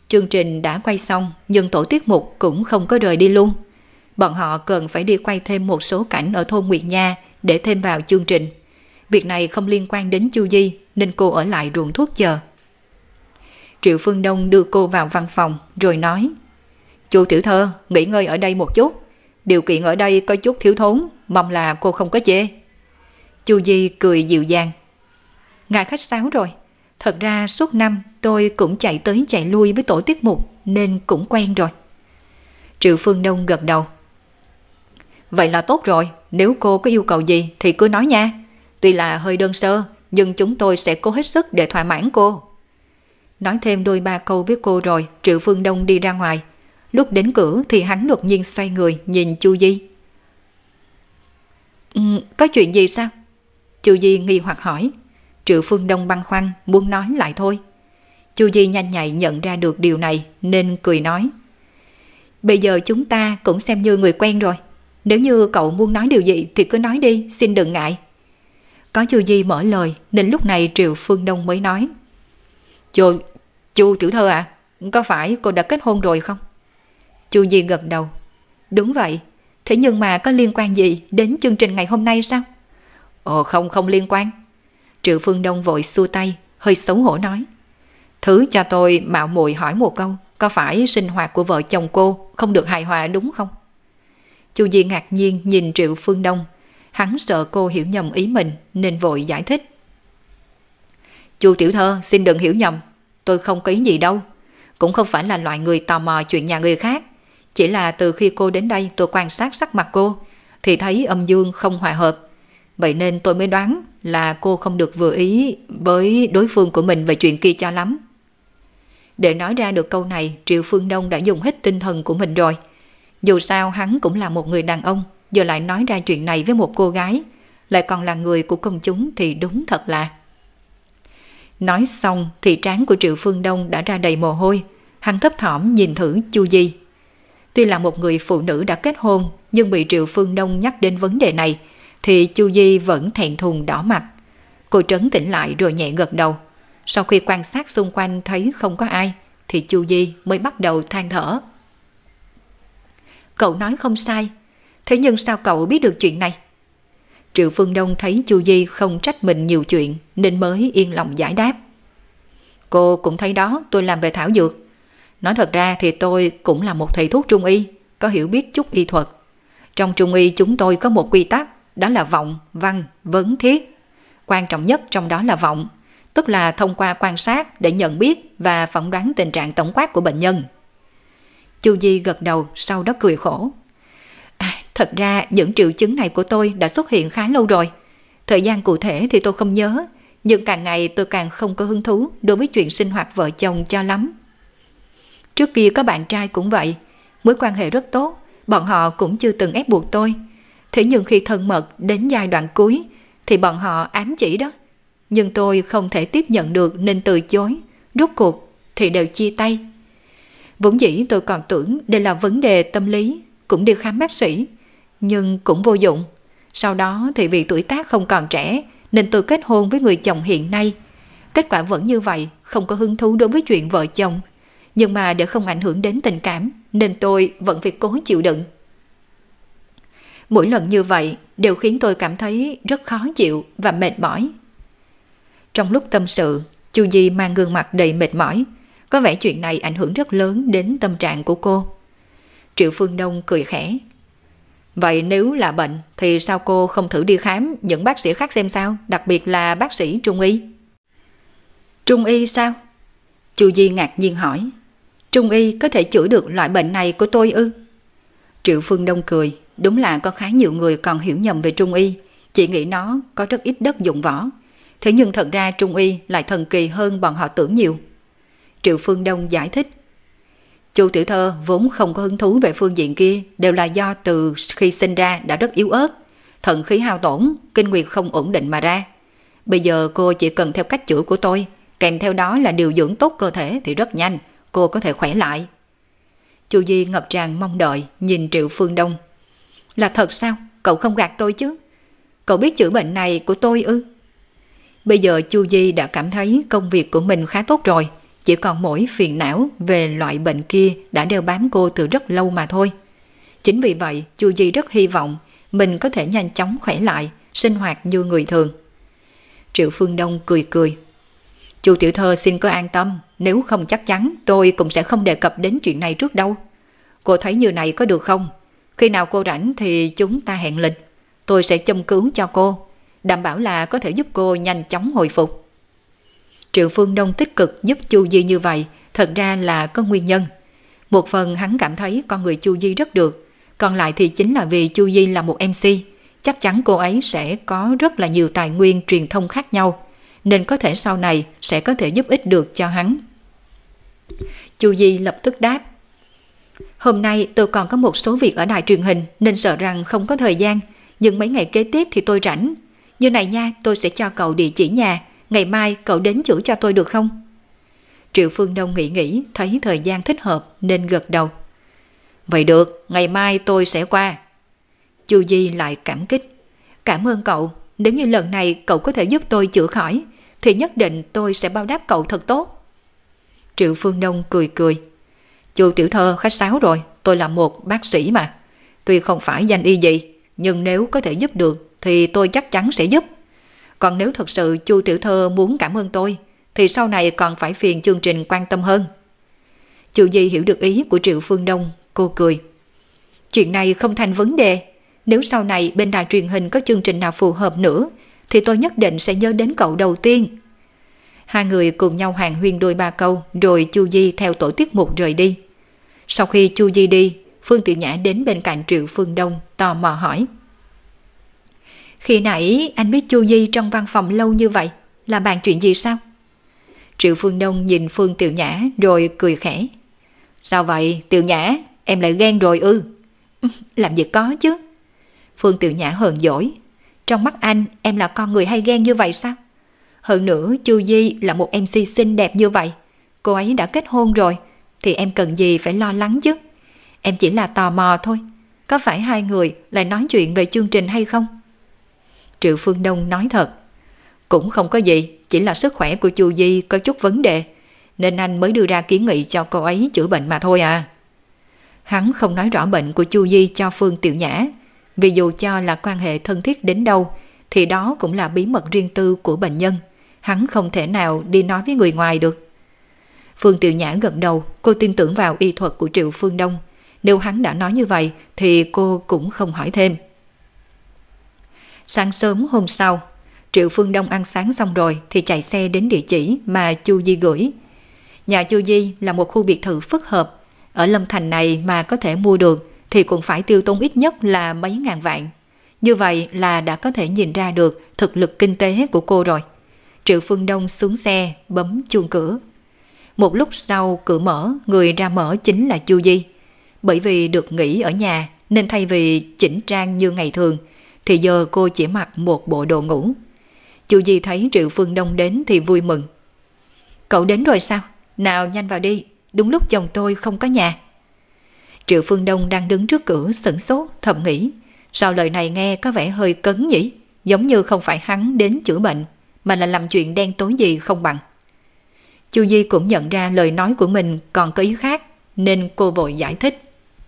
B: Chương trình đã quay xong nhưng tổ tiết mục cũng không có rời đi luôn. Bọn họ cần phải đi quay thêm một số cảnh ở thôn Nguyệt Nha để thêm vào chương trình. Việc này không liên quan đến Chu Di nên cô ở lại ruộng thuốc chờ. Triệu Phương Đông đưa cô vào văn phòng rồi nói: Chu tiểu thơ, nghỉ ngơi ở đây một chút. Điều kiện ở đây có chút thiếu thốn, mong là cô không có chê. Chu Di cười dịu dàng: Ngài khách sáo rồi. Thật ra suốt năm tôi cũng chạy tới chạy lui với tổ tiết mục nên cũng quen rồi. Triệu Phương Đông gật đầu: Vậy là tốt rồi, nếu cô có yêu cầu gì thì cứ nói nha. Tuy là hơi đơn sơ nhưng chúng tôi sẽ cố hết sức để thỏa mãn cô. Nói thêm đôi ba câu với cô rồi Triệu Phương Đông đi ra ngoài. Lúc đến cửa thì hắn đột nhiên xoay người nhìn Chu Di. Có chuyện gì sao? Chu Di nghi hoặc hỏi. Triệu Phương Đông băn khoăn muốn nói lại thôi. Chu Di nhanh nhạy nhận ra được điều này nên cười nói: Bây giờ chúng ta cũng xem như người quen rồi. Nếu như cậu muốn nói điều gì thì cứ nói đi, xin đừng ngại. Có Chu Di mở lời nên lúc này Triệu Phương Đông mới nói: Chu tiểu thơ à, có phải cô đã kết hôn rồi không? Chu Di gật đầu: Đúng vậy. Thế nhưng mà có liên quan gì đến chương trình ngày hôm nay sao? Không liên quan. Triệu Phương Đông vội xua tay, hơi xấu hổ nói: Thứ cho tôi mạo muội hỏi một câu, có phải sinh hoạt của vợ chồng cô không được hài hòa đúng không? Chu Di ngạc nhiên nhìn Triệu Phương Đông. Hắn sợ cô hiểu nhầm ý mình nên vội giải thích: Chu tiểu thơ xin đừng hiểu nhầm, tôi không có ý gì đâu. Cũng không phải là loại người tò mò chuyện nhà người khác. Chỉ là từ khi cô đến đây tôi quan sát sắc mặt cô thì thấy âm dương không hòa hợp. Vậy nên tôi mới đoán là cô không được vừa ý với đối phương của mình về chuyện kia cho lắm. Để nói ra được câu này, Triệu Phương Đông đã dùng hết tinh thần của mình rồi. Dù sao hắn cũng là một người đàn ông, giờ lại nói ra chuyện này với một cô gái, lại còn là người của công chúng thì đúng thật là. Nói xong thì trán của Triệu Phương Đông đã ra đầy mồ hôi. Hắn thấp thỏm nhìn thử Chu Di. Tuy là một người phụ nữ đã kết hôn, nhưng bị Triệu Phương Đông nhắc đến vấn đề này thì Chu Di vẫn thẹn thùng đỏ mặt. Cô trấn tĩnh lại rồi nhẹ gật đầu. Sau khi quan sát xung quanh thấy không có ai thì Chu Di mới bắt đầu than thở: Cậu nói không sai. Thế nhưng sao cậu biết được chuyện này? Triệu Phương Đông thấy Chu Di không trách mình nhiều chuyện nên mới yên lòng giải đáp: Cô cũng thấy đó, tôi làm về thảo dược. Nói thật ra thì tôi cũng là một thầy thuốc trung y, có hiểu biết chút y thuật. Trong trung y chúng tôi có một quy tắc, đó là vọng, văn, vấn, thiết. Quan trọng nhất trong đó là vọng, tức là thông qua quan sát để nhận biết và phỏng đoán tình trạng tổng quát của bệnh nhân. Chu Di gật đầu, sau đó cười khổ: Thật ra những triệu chứng này của tôi đã xuất hiện khá lâu rồi. Thời gian cụ thể thì tôi không nhớ, nhưng càng ngày tôi càng không có hứng thú đối với chuyện sinh hoạt vợ chồng cho lắm. Trước kia có bạn trai cũng vậy, mối quan hệ rất tốt, bọn họ cũng chưa từng ép buộc tôi. Thế nhưng khi thân mật đến giai đoạn cuối thì bọn họ ám chỉ đó. Nhưng tôi không thể tiếp nhận được nên từ chối, rốt cuộc thì đều chia tay. Vốn dĩ tôi còn tưởng đây là vấn đề tâm lý, cũng đi khám bác sĩ, nhưng cũng vô dụng. Sau đó thì vì tuổi tác không còn trẻ nên tôi kết hôn với người chồng hiện nay. Kết quả vẫn như vậy, không có hứng thú đối với chuyện vợ chồng. Nhưng mà để không ảnh hưởng đến tình cảm nên tôi vẫn phải cố chịu đựng. Mỗi lần như vậy đều khiến tôi cảm thấy rất khó chịu và mệt mỏi. Trong lúc tâm sự, Chu Di mang gương mặt đầy mệt mỏi. Có vẻ chuyện này ảnh hưởng rất lớn đến tâm trạng của cô. Triệu Phương Đông cười khẽ: Vậy nếu là bệnh thì sao cô không thử đi khám những bác sĩ khác xem sao, đặc biệt là bác sĩ trung y? Trung y sao? Chu Di ngạc nhiên hỏi: Trung y có thể chữa được loại bệnh này của tôi ư? Triệu Phương Đông cười: Đúng là có khá nhiều người còn hiểu nhầm về trung y, chỉ nghĩ nó có rất ít đất dụng võ. Thế nhưng thật ra trung y lại thần kỳ hơn bọn họ tưởng nhiều. Triệu Phương Đông giải thích: Chu tiểu thơ vốn không có hứng thú về phương diện kia, đều là do từ khi sinh ra đã rất yếu ớt, thận khí hao tổn, kinh nguyệt không ổn định mà ra. Bây giờ cô chỉ cần theo cách chữa của tôi, kèm theo đó là điều dưỡng tốt cơ thể thì rất nhanh cô có thể khỏe lại. Chu Di ngập tràn mong đợi nhìn Triệu Phương Đông: Là thật sao? Cậu không gạt tôi chứ? Cậu biết chữa bệnh này của tôi ư? Bây giờ Chu Di đã cảm thấy công việc của mình khá tốt rồi, chỉ còn mỗi phiền não về loại bệnh kia đã đeo bám cô từ rất lâu mà thôi. Chính vì vậy, Chu Di rất hy vọng mình có thể nhanh chóng khỏe lại, sinh hoạt như người thường. Triệu Phương Đông cười cười. Chu tiểu thơ xin cứ an tâm, nếu không chắc chắn tôi cũng sẽ không đề cập đến chuyện này trước đâu. Cô thấy như này có được không? Khi nào cô rảnh thì chúng ta hẹn lịch. Tôi sẽ châm cứu cho cô, đảm bảo là có thể giúp cô nhanh chóng hồi phục. Triệu Phương Đông tích cực giúp Chu Di như vậy thật ra là có nguyên nhân. Một phần hắn cảm thấy con người Chu Di rất được, còn lại thì chính là vì Chu Di là một MC, chắc chắn cô ấy sẽ có rất là nhiều tài nguyên truyền thông khác nhau, nên có thể sau này sẽ có thể giúp ích được cho hắn. Chu Di lập tức đáp. Hôm nay tôi còn có một số việc ở đài truyền hình nên sợ rằng không có thời gian, nhưng mấy ngày kế tiếp thì tôi rảnh. Như này nha, tôi sẽ cho cậu địa chỉ nhà, ngày mai cậu đến chữa cho tôi được không? Triệu Phương Đông nghĩ thấy thời gian thích hợp nên gật đầu. Vậy được, ngày mai tôi sẽ qua. Chu Di lại cảm kích. Cảm ơn cậu, nếu như lần này cậu có thể giúp tôi chữa khỏi thì nhất định tôi sẽ báo đáp cậu thật tốt. Triệu Phương Đông cười cười. Chu tiểu thơ khách sáo rồi, tôi là một bác sĩ mà. Tuy không phải danh y gì, nhưng nếu có thể giúp được thì tôi chắc chắn sẽ giúp. Còn nếu thật sự Chu tiểu thơ muốn cảm ơn tôi thì sau này còn phải phiền chương trình quan tâm hơn. Chu Di hiểu được ý của Triệu Phương Đông, cô cười. Chuyện này không thành vấn đề. Nếu sau này bên đài truyền hình có chương trình nào phù hợp nữa thì tôi nhất định sẽ nhớ đến cậu đầu tiên. Hai người cùng nhau hàn huyên đôi ba câu rồi Chu Di theo tổ tiết mục rời đi. Sau khi Chu Di đi, Phương Tiểu Nhã đến bên cạnh Triệu Phương Đông tò mò hỏi. Khi nãy anh biết Chu Di trong văn phòng lâu như vậy là bàn chuyện gì sao? Triệu Phương Đông nhìn Phương Tiểu Nhã rồi cười khẽ. Sao vậy Tiểu Nhã, em lại ghen rồi ư? Làm gì có chứ. Phương Tiểu Nhã hờn dỗi. Trong mắt anh em là con người hay ghen như vậy sao? Hơn nữa Chu Di là một MC xinh đẹp như vậy, cô ấy đã kết hôn rồi thì em cần gì phải lo lắng chứ. Em chỉ là tò mò thôi, có phải hai người lại nói chuyện về chương trình hay không? Triệu Phương Đông nói thật. Cũng không có gì, chỉ là sức khỏe của Chu Di có chút vấn đề nên anh mới đưa ra kiến nghị cho cô ấy chữa bệnh mà thôi à. Hắn không nói rõ bệnh của Chu Di cho Phương Tiểu Nhã, vì dù cho là quan hệ thân thiết đến đâu thì đó cũng là bí mật riêng tư của bệnh nhân, hắn không thể nào đi nói với người ngoài được. Phương Tiểu Nhã gật đầu, cô tin tưởng vào y thuật của Triệu Phương Đông, nếu hắn đã nói như vậy thì cô cũng không hỏi thêm. Sáng sớm hôm sau, Triệu Phương Đông ăn sáng xong rồi thì chạy xe đến địa chỉ mà Chu Di gửi. Nhà Chu Di là một khu biệt thự phức hợp, ở Lâm Thành này mà có thể mua được thì cũng phải tiêu tốn ít nhất là mấy ngàn vạn. Như vậy là đã có thể nhìn ra được thực lực kinh tế của cô rồi. Triệu Phương Đông xuống xe, bấm chuông cửa. Một lúc sau cửa mở, người ra mở chính là Chu Di. Bởi vì được nghỉ ở nhà nên thay vì chỉnh trang như ngày thường thì giờ cô chỉ mặc một bộ đồ ngủ. Chu Di thấy Triệu Phương Đông đến thì vui mừng. Cậu đến rồi sao? Nào nhanh vào đi, đúng lúc chồng tôi không có nhà. Triệu Phương Đông đang đứng trước cửa sửng sốt, thầm nghĩ. Sao lời này nghe có vẻ hơi cấn nhỉ? Giống như không phải hắn đến chữa bệnh mà là làm chuyện đen tối gì không bằng. Chu Di cũng nhận ra lời nói của mình còn có ý khác nên cô vội giải thích.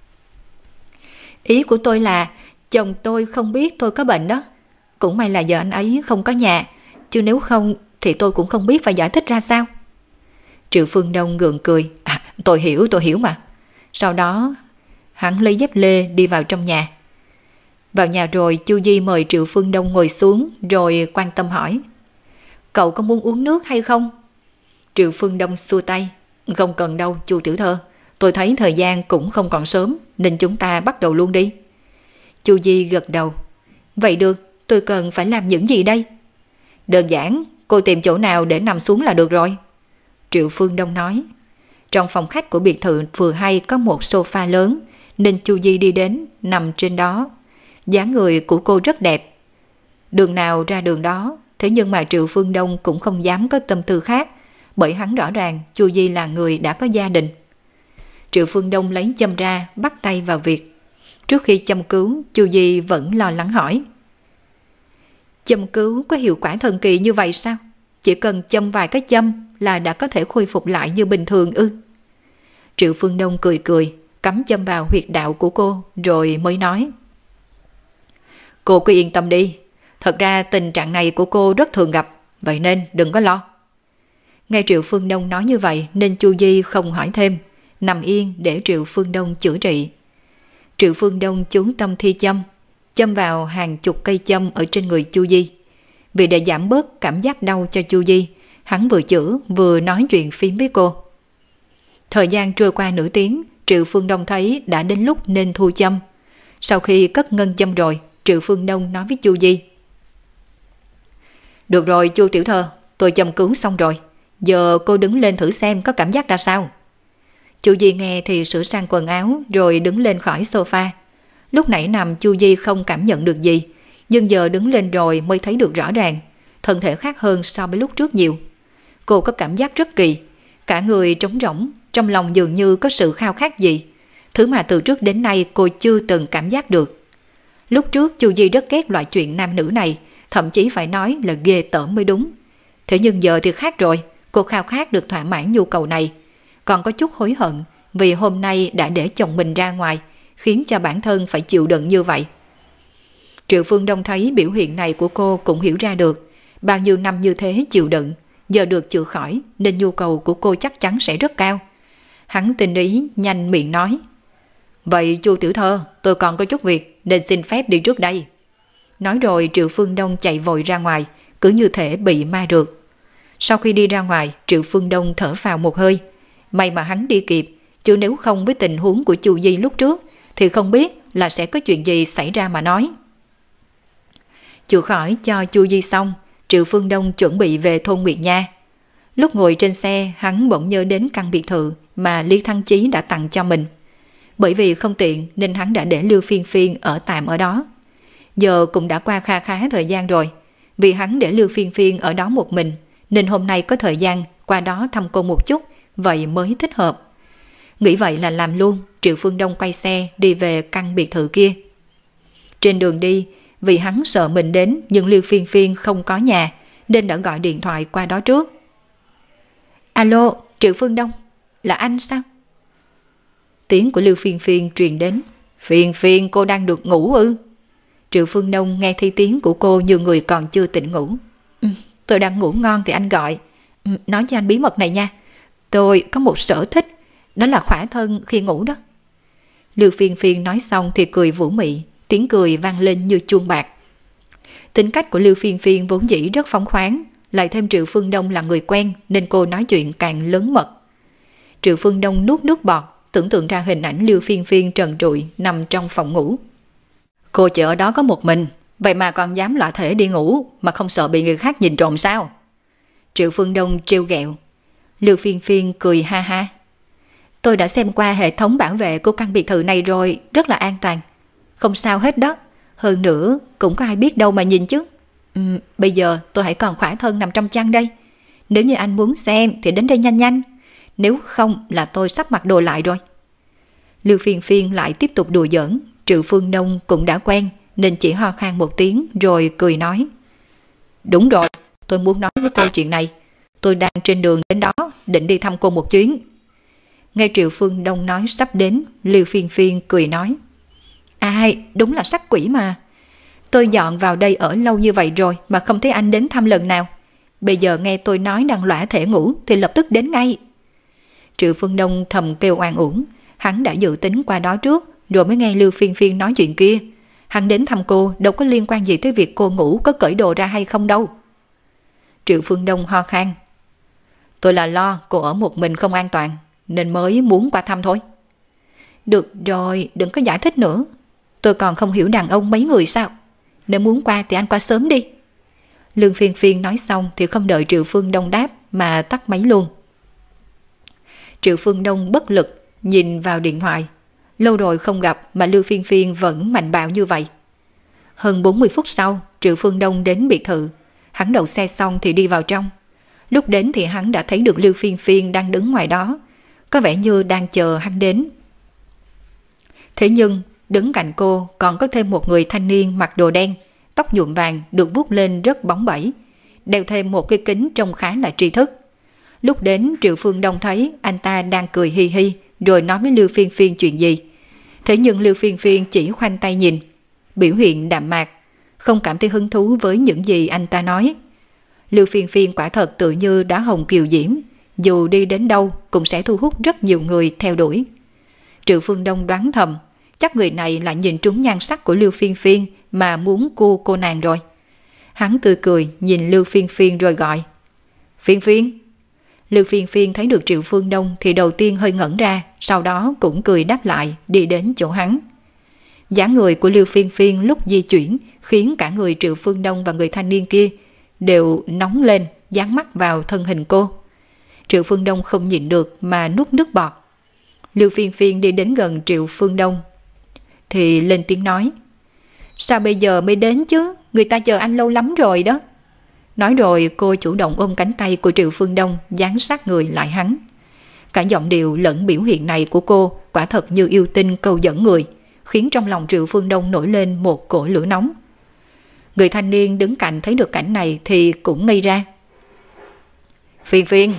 B: Ý của tôi là chồng tôi không biết tôi có bệnh đó. Cũng may là giờ anh ấy không có nhà, chứ nếu không thì tôi cũng không biết phải giải thích ra sao. Triệu Phương Đông gượng cười. Tôi hiểu mà. Sau đó hắn lấy dép lê đi vào trong nhà. Vào nhà rồi Chu Di mời Triệu Phương Đông ngồi xuống rồi quan tâm hỏi. Cậu có muốn uống nước hay không? Triệu Phương Đông xua tay. Không cần đâu Chu tiểu thơ. Tôi thấy thời gian cũng không còn sớm nên chúng ta bắt đầu luôn đi. Chu Di gật đầu. Vậy được, tôi cần phải làm những gì đây? Đơn giản, cô tìm chỗ nào để nằm xuống là được rồi. Triệu Phương Đông nói. Trong phòng khách của biệt thự vừa hay có một sofa lớn nên Chu Di đi đến nằm trên đó. Dáng người của cô rất đẹp. Đường nào ra đường đó, thế nhưng mà Triệu Phương Đông cũng không dám có tâm tư khác, bởi hắn rõ ràng Chu Di là người đã có gia đình. Triệu Phương Đông lấy châm ra, bắt tay vào việc. Trước khi châm cứu, Chu Di vẫn lo lắng hỏi. Châm cứu có hiệu quả thần kỳ như vậy sao? Chỉ cần châm vài cái châm là đã có thể khôi phục lại như bình thường ư? Triệu Phương Đông cười cười, cắm châm vào huyệt đạo của cô rồi mới nói. Cô cứ yên tâm đi, thật ra tình trạng này của cô rất thường gặp, vậy nên đừng có lo. Nghe Triệu Phương Đông nói như vậy nên Chu Di không hỏi thêm, nằm yên để Triệu Phương Đông chữa trị. Triệu Phương Đông chú tâm thi châm vào hàng chục cây châm ở trên người Chu Di. Vì để giảm bớt cảm giác đau cho Chu Di, hắn vừa chữa vừa nói chuyện phím với cô. Thời gian trôi qua nửa tiếng, Triệu Phương Đông thấy đã đến lúc nên thu châm. Sau khi cất ngân châm rồi, Triệu Phương Đông nói với Chu Di. Được rồi Chu tiểu thơ, tôi châm cứu xong rồi. Giờ cô đứng lên thử xem có cảm giác ra sao. Chu Di nghe thì sửa sang quần áo rồi đứng lên khỏi sofa. Lúc nãy nằm Chu Di không cảm nhận được gì, nhưng giờ đứng lên rồi mới thấy được rõ ràng. Thân thể khác hơn so với lúc trước nhiều. Cô có cảm giác rất kỳ, cả người trống rỗng, trong lòng dường như có sự khao khát gì. Thứ mà từ trước đến nay cô chưa từng cảm giác được. Lúc trước Chu Di rất ghét loại chuyện nam nữ này, thậm chí phải nói là ghê tởm mới đúng. Thế nhưng giờ thì khác rồi, cô khao khát được thỏa mãn nhu cầu này. Còn có chút hối hận vì hôm nay đã để chồng mình ra ngoài, khiến cho bản thân phải chịu đựng như vậy. Triệu Phương Đông thấy biểu hiện này của cô cũng hiểu ra được. Bao nhiêu năm như thế chịu đựng, giờ được chữa khỏi nên nhu cầu của cô chắc chắn sẽ rất cao. Hắn tinh ý nhanh miệng nói. Vậy Chu tiểu thơ, tôi còn có chút việc nên xin phép đi trước đây. Nói rồi Triệu Phương Đông chạy vội ra ngoài, cứ như thể bị ma rượt. Sau khi đi ra ngoài, Triệu Phương Đông thở phào một hơi. May mà hắn đi kịp, chứ nếu không với tình huống của Chu Di lúc trước thì không biết là sẽ có chuyện gì xảy ra mà nói. Chữa khỏi cho Chu Di xong, Triệu Phương Đông chuẩn bị về thôn Nguyệt Nha. Lúc ngồi trên xe, hắn bỗng nhớ đến căn biệt thự mà Lý Thăng Chí đã tặng cho mình. Bởi vì không tiện nên hắn đã để Lưu Phiên Phiên ở tạm ở đó. Giờ cũng đã qua kha khá thời gian rồi. Vì hắn để Lưu Phiên Phiên ở đó một mình nên hôm nay có thời gian qua đó thăm cô một chút, vậy mới thích hợp. Nghĩ vậy là làm luôn, Triệu Phương Đông quay xe đi về căn biệt thự kia. Trên đường đi, vì hắn sợ mình đến nhưng Lưu Phiên Phiên không có nhà nên đã gọi điện thoại qua đó trước. Alo, Triệu Phương Đông, là anh sao? Tiếng của Lưu Phiên Phiên truyền đến. Phiên Phiên, cô đang được ngủ ư? Triệu Phương Đông nghe thấy tiếng của cô như người còn chưa tỉnh ngủ. Tôi đang ngủ ngon thì anh gọi. Nói cho anh bí mật này nha. Tôi có một sở thích, đó là khỏa thân khi ngủ đó. Lưu Phiên Phiên nói xong thì cười vũ mị, tiếng cười vang lên như chuông bạc. Tính cách của Lưu Phiên Phiên vốn dĩ rất phóng khoáng, lại thêm Triệu Phương Đông là người quen nên cô nói chuyện càng lớn mật. Triệu Phương Đông nuốt nước bọt, tưởng tượng ra hình ảnh Lưu Phiên Phiên trần trụi nằm trong phòng ngủ. Cô chỉ ở đó có một mình, vậy mà còn dám lạ thể đi ngủ mà không sợ bị người khác nhìn trộm sao? Triệu Phương Đông trêu ghẹo. Lưu Phiên Phiên cười ha ha. Tôi đã xem qua hệ thống bảo vệ của căn biệt thự này rồi, rất là an toàn. Không sao hết đó, hơn nữa cũng có ai biết đâu mà nhìn chứ. Bây giờ tôi hãy còn khỏa thân nằm trong chăn đây. Nếu như anh muốn xem thì đến đây nhanh nhanh, nếu không là tôi sắp mặc đồ lại rồi. Lưu Phiên Phiên lại tiếp tục đùa giỡn. Triệu Phương Đông cũng đã quen nên chỉ ho khan một tiếng rồi cười nói. Đúng rồi, tôi muốn nói với cô chuyện này. Tôi đang trên đường đến đó, định đi thăm cô một chuyến. Nghe Triệu Phương Đông nói sắp đến, Lưu Phiên Phiên cười nói. Ai, đúng là sắc quỷ mà. Tôi dọn vào đây ở lâu như vậy rồi mà không thấy anh đến thăm lần nào. Bây giờ nghe tôi nói đang lõa thể ngủ thì lập tức đến ngay. Triệu Phương Đông thầm kêu oan uổng. Hắn đã dự tính qua đó trước rồi mới nghe Lưu Phiên Phiên nói chuyện kia. Hắn đến thăm cô đâu có liên quan gì tới việc cô ngủ có cởi đồ ra hay không đâu. Triệu Phương Đông ho khan. Tôi là lo cô ở một mình không an toàn nên mới muốn qua thăm thôi. Được rồi, đừng có giải thích nữa. Tôi còn không hiểu đàn ông mấy người sao. Nếu muốn qua thì anh qua sớm đi. Lưu Phiên Phiên nói xong thì không đợi Triệu Phương Đông đáp mà tắt máy luôn. Triệu Phương Đông bất lực nhìn vào điện thoại. Lâu rồi không gặp mà Lưu Phiên Phiên vẫn mạnh bạo như vậy. Hơn 40 phút sau, Triệu Phương Đông đến biệt thự. Hắn đậu xe xong thì đi vào trong. Lúc đến thì hắn đã thấy được Lưu Phiên Phiên đang đứng ngoài đó, có vẻ như đang chờ hắn đến. Thế nhưng đứng cạnh cô còn có thêm một người thanh niên mặc đồ đen, tóc nhuộm vàng được vuốt lên rất bóng bẩy, đeo thêm một cái kính trông khá là tri thức. Lúc đến Triệu Phương Đông thấy anh ta đang cười hi hi rồi nói với Lưu Phiên Phiên chuyện gì. Thế nhưng Lưu Phiên Phiên chỉ khoanh tay nhìn, biểu hiện đạm mạc, không cảm thấy hứng thú với những gì anh ta nói. Lưu Phiên Phiên quả thật tự như đóa hồng kiều diễm, dù đi đến đâu cũng sẽ thu hút rất nhiều người theo đuổi. Triệu Phương Đông đoán thầm, chắc người này lại nhìn trúng nhan sắc của Lưu Phiên Phiên mà muốn cua cô nàng rồi. Hắn tươi cười nhìn Lưu Phiên Phiên rồi gọi, Phiên Phiên. Lưu Phiên Phiên thấy được Triệu Phương Đông thì đầu tiên hơi ngẩn ra, sau đó cũng cười đáp lại, đi đến chỗ hắn. Dáng người của Lưu Phiên Phiên lúc di chuyển khiến cả người Triệu Phương Đông và người thanh niên kia đều nóng lên, dán mắt vào thân hình cô. Triệu Phương Đông không nhịn được mà nuốt nước bọt. Lưu Phiên Phiên đi đến gần Triệu Phương Đông thì lên tiếng nói, sao bây giờ mới đến chứ, người ta chờ anh lâu lắm rồi đó. Nói rồi cô chủ động ôm cánh tay của Triệu Phương Đông dán sát người lại hắn. Cả giọng điệu lẫn biểu hiện này của cô quả thật như yêu tinh câu dẫn người, khiến trong lòng Triệu Phương Đông nổi lên một cỗ lửa nóng. Người thanh niên đứng cạnh thấy được cảnh này thì cũng ngây ra. Phiên Phiên.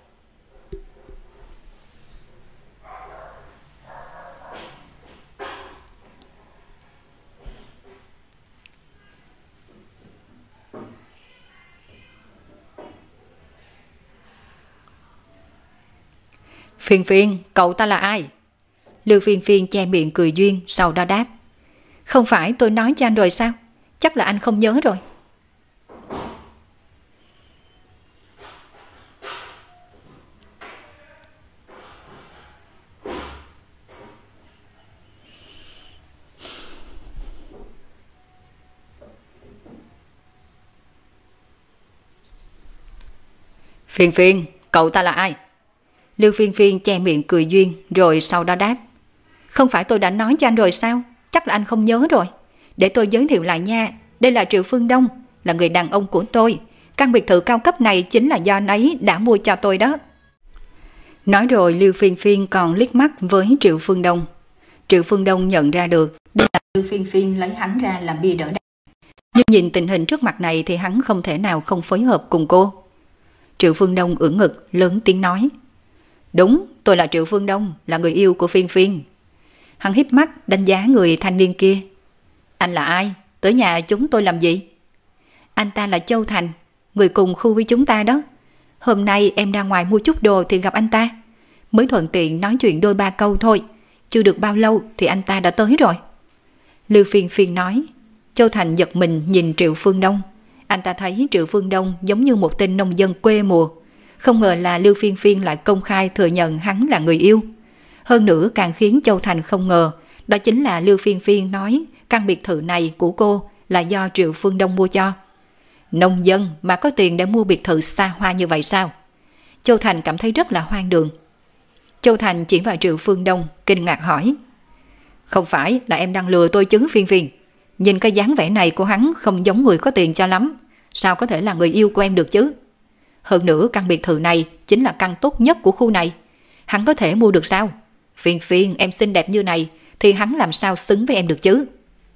B: Phiên Phiên, cậu ta là ai? Lưu Phiên Phiên che miệng cười duyên, sau đó đáp, không phải tôi nói cho anh rồi sao? Chắc là anh không nhớ rồi. Phiên Phiên, cậu ta là ai? Lưu Phiên Phiên che miệng cười duyên rồi sau đó đáp, không phải tôi đã nói cho anh rồi sao? Chắc là anh không nhớ rồi. Để tôi giới thiệu lại nha, đây là Triệu Phương Đông, là người đàn ông của tôi. Căn biệt thự cao cấp này chính là do anh ấy đã mua cho tôi đó. Nói rồi Lưu Phiên Phiên còn liếc mắt với Triệu Phương Đông. Triệu Phương Đông nhận ra được đây là Lưu Phiên Phiên lấy hắn ra làm bia đỡ đạn. Nhưng nhìn tình hình trước mặt này thì hắn không thể nào không phối hợp cùng cô. Triệu Phương Đông ưỡn ngực lớn tiếng nói, đúng, tôi là Triệu Phương Đông, là người yêu của Phiên Phiên. Hắn híp mắt đánh giá người thanh niên kia. Anh là ai? Tới nhà chúng tôi làm gì? Anh ta là Châu Thành, người cùng khu với chúng ta đó. Hôm nay em ra ngoài mua chút đồ thì gặp anh ta. Mới thuận tiện nói chuyện đôi ba câu thôi. Chưa được bao lâu thì anh ta đã tới rồi. Lưu Phiên Phiên nói. Châu Thành giật mình nhìn Triệu Phương Đông. Anh ta thấy Triệu Phương Đông giống như một tên nông dân quê mùa. Không ngờ là Lưu Phiên Phiên lại công khai thừa nhận hắn là người yêu. Hơn nữa càng khiến Châu Thành không ngờ, đó chính là Lưu Phiên Phiên nói căn biệt thự này của cô là do Triệu Phương Đông mua cho. Nông dân mà có tiền để mua biệt thự xa hoa như vậy sao? Châu Thành cảm thấy rất là hoang đường. Châu Thành chỉ vào Triệu Phương Đông, kinh ngạc hỏi. Không phải là em đang lừa tôi chứ Phiên Phiên? Nhìn cái dáng vẻ này của hắn không giống người có tiền cho lắm. Sao có thể là người yêu của em được chứ? Hơn nữa căn biệt thự này chính là căn tốt nhất của khu này. Hắn có thể mua được sao? Phiên Phiên, em xinh đẹp như này thì hắn làm sao xứng với em được chứ?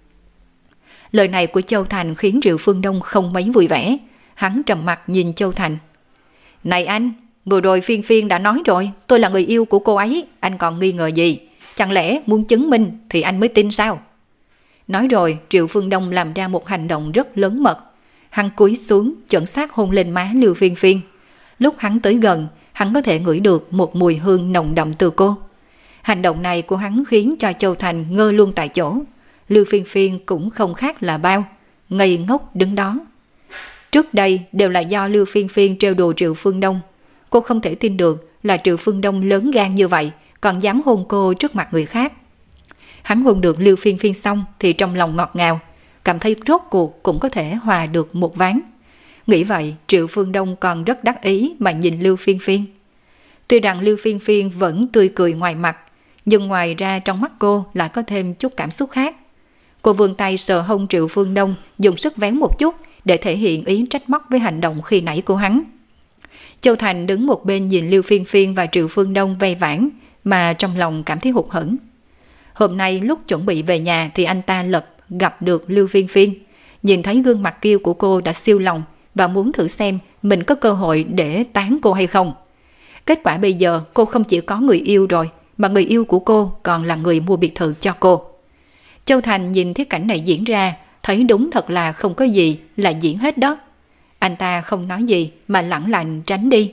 B: Lời này của Châu Thành khiến Triệu Phương Đông không mấy vui vẻ. Hắn trầm mặt nhìn Châu Thành. Này anh, vừa rồi Phiên Phiên đã nói rồi, tôi là người yêu của cô ấy, anh còn nghi ngờ gì? Chẳng lẽ muốn chứng minh thì anh mới tin sao? Nói rồi Triệu Phương Đông làm ra một hành động rất lớn mật. Hắn cúi xuống chuẩn xác hôn lên má Lưu Phiên Phiên. Lúc hắn tới gần, hắn có thể ngửi được một mùi hương nồng đậm từ cô. Hành động này của hắn khiến cho Châu Thành ngơ luôn tại chỗ. Lưu Phiên Phiên cũng không khác là bao, ngây ngốc đứng đó. Trước đây đều là do Lưu Phiên Phiên trêu đùa Triệu Phương Đông. Cô không thể tin được là Triệu Phương Đông lớn gan như vậy, còn dám hôn cô trước mặt người khác. Hắn hôn được Lưu Phiên Phiên xong thì trong lòng ngọt ngào, cảm thấy rốt cuộc cũng có thể hòa được một ván. Nghĩ vậy, Triệu Phương Đông còn rất đắc ý mà nhìn Lưu Phiên Phiên. Tuy rằng Lưu Phiên Phiên vẫn tươi cười ngoài mặt, nhưng ngoài ra trong mắt cô lại có thêm chút cảm xúc khác. Cô vươn tay sờ hông Triệu Phương Đông, dùng sức véo một chút để thể hiện ý trách móc với hành động khi nãy của hắn. Châu Thành đứng một bên nhìn Lưu Phiên Phiên và Triệu Phương Đông vây vãn mà trong lòng cảm thấy hụt hẫng. Hôm nay lúc chuẩn bị về nhà thì anh ta lập gặp được Lưu Phiên Phiên. Nhìn thấy gương mặt kia của cô đã siêu lòng và muốn thử xem mình có cơ hội để tán cô hay không. Kết quả bây giờ cô không chỉ có người yêu rồi, mà người yêu của cô còn là người mua biệt thự cho cô. Châu Thành nhìn thấy cảnh này diễn ra, thấy đúng thật là không có gì, là diễn hết đó. Anh ta không nói gì mà lẳng lặng tránh đi.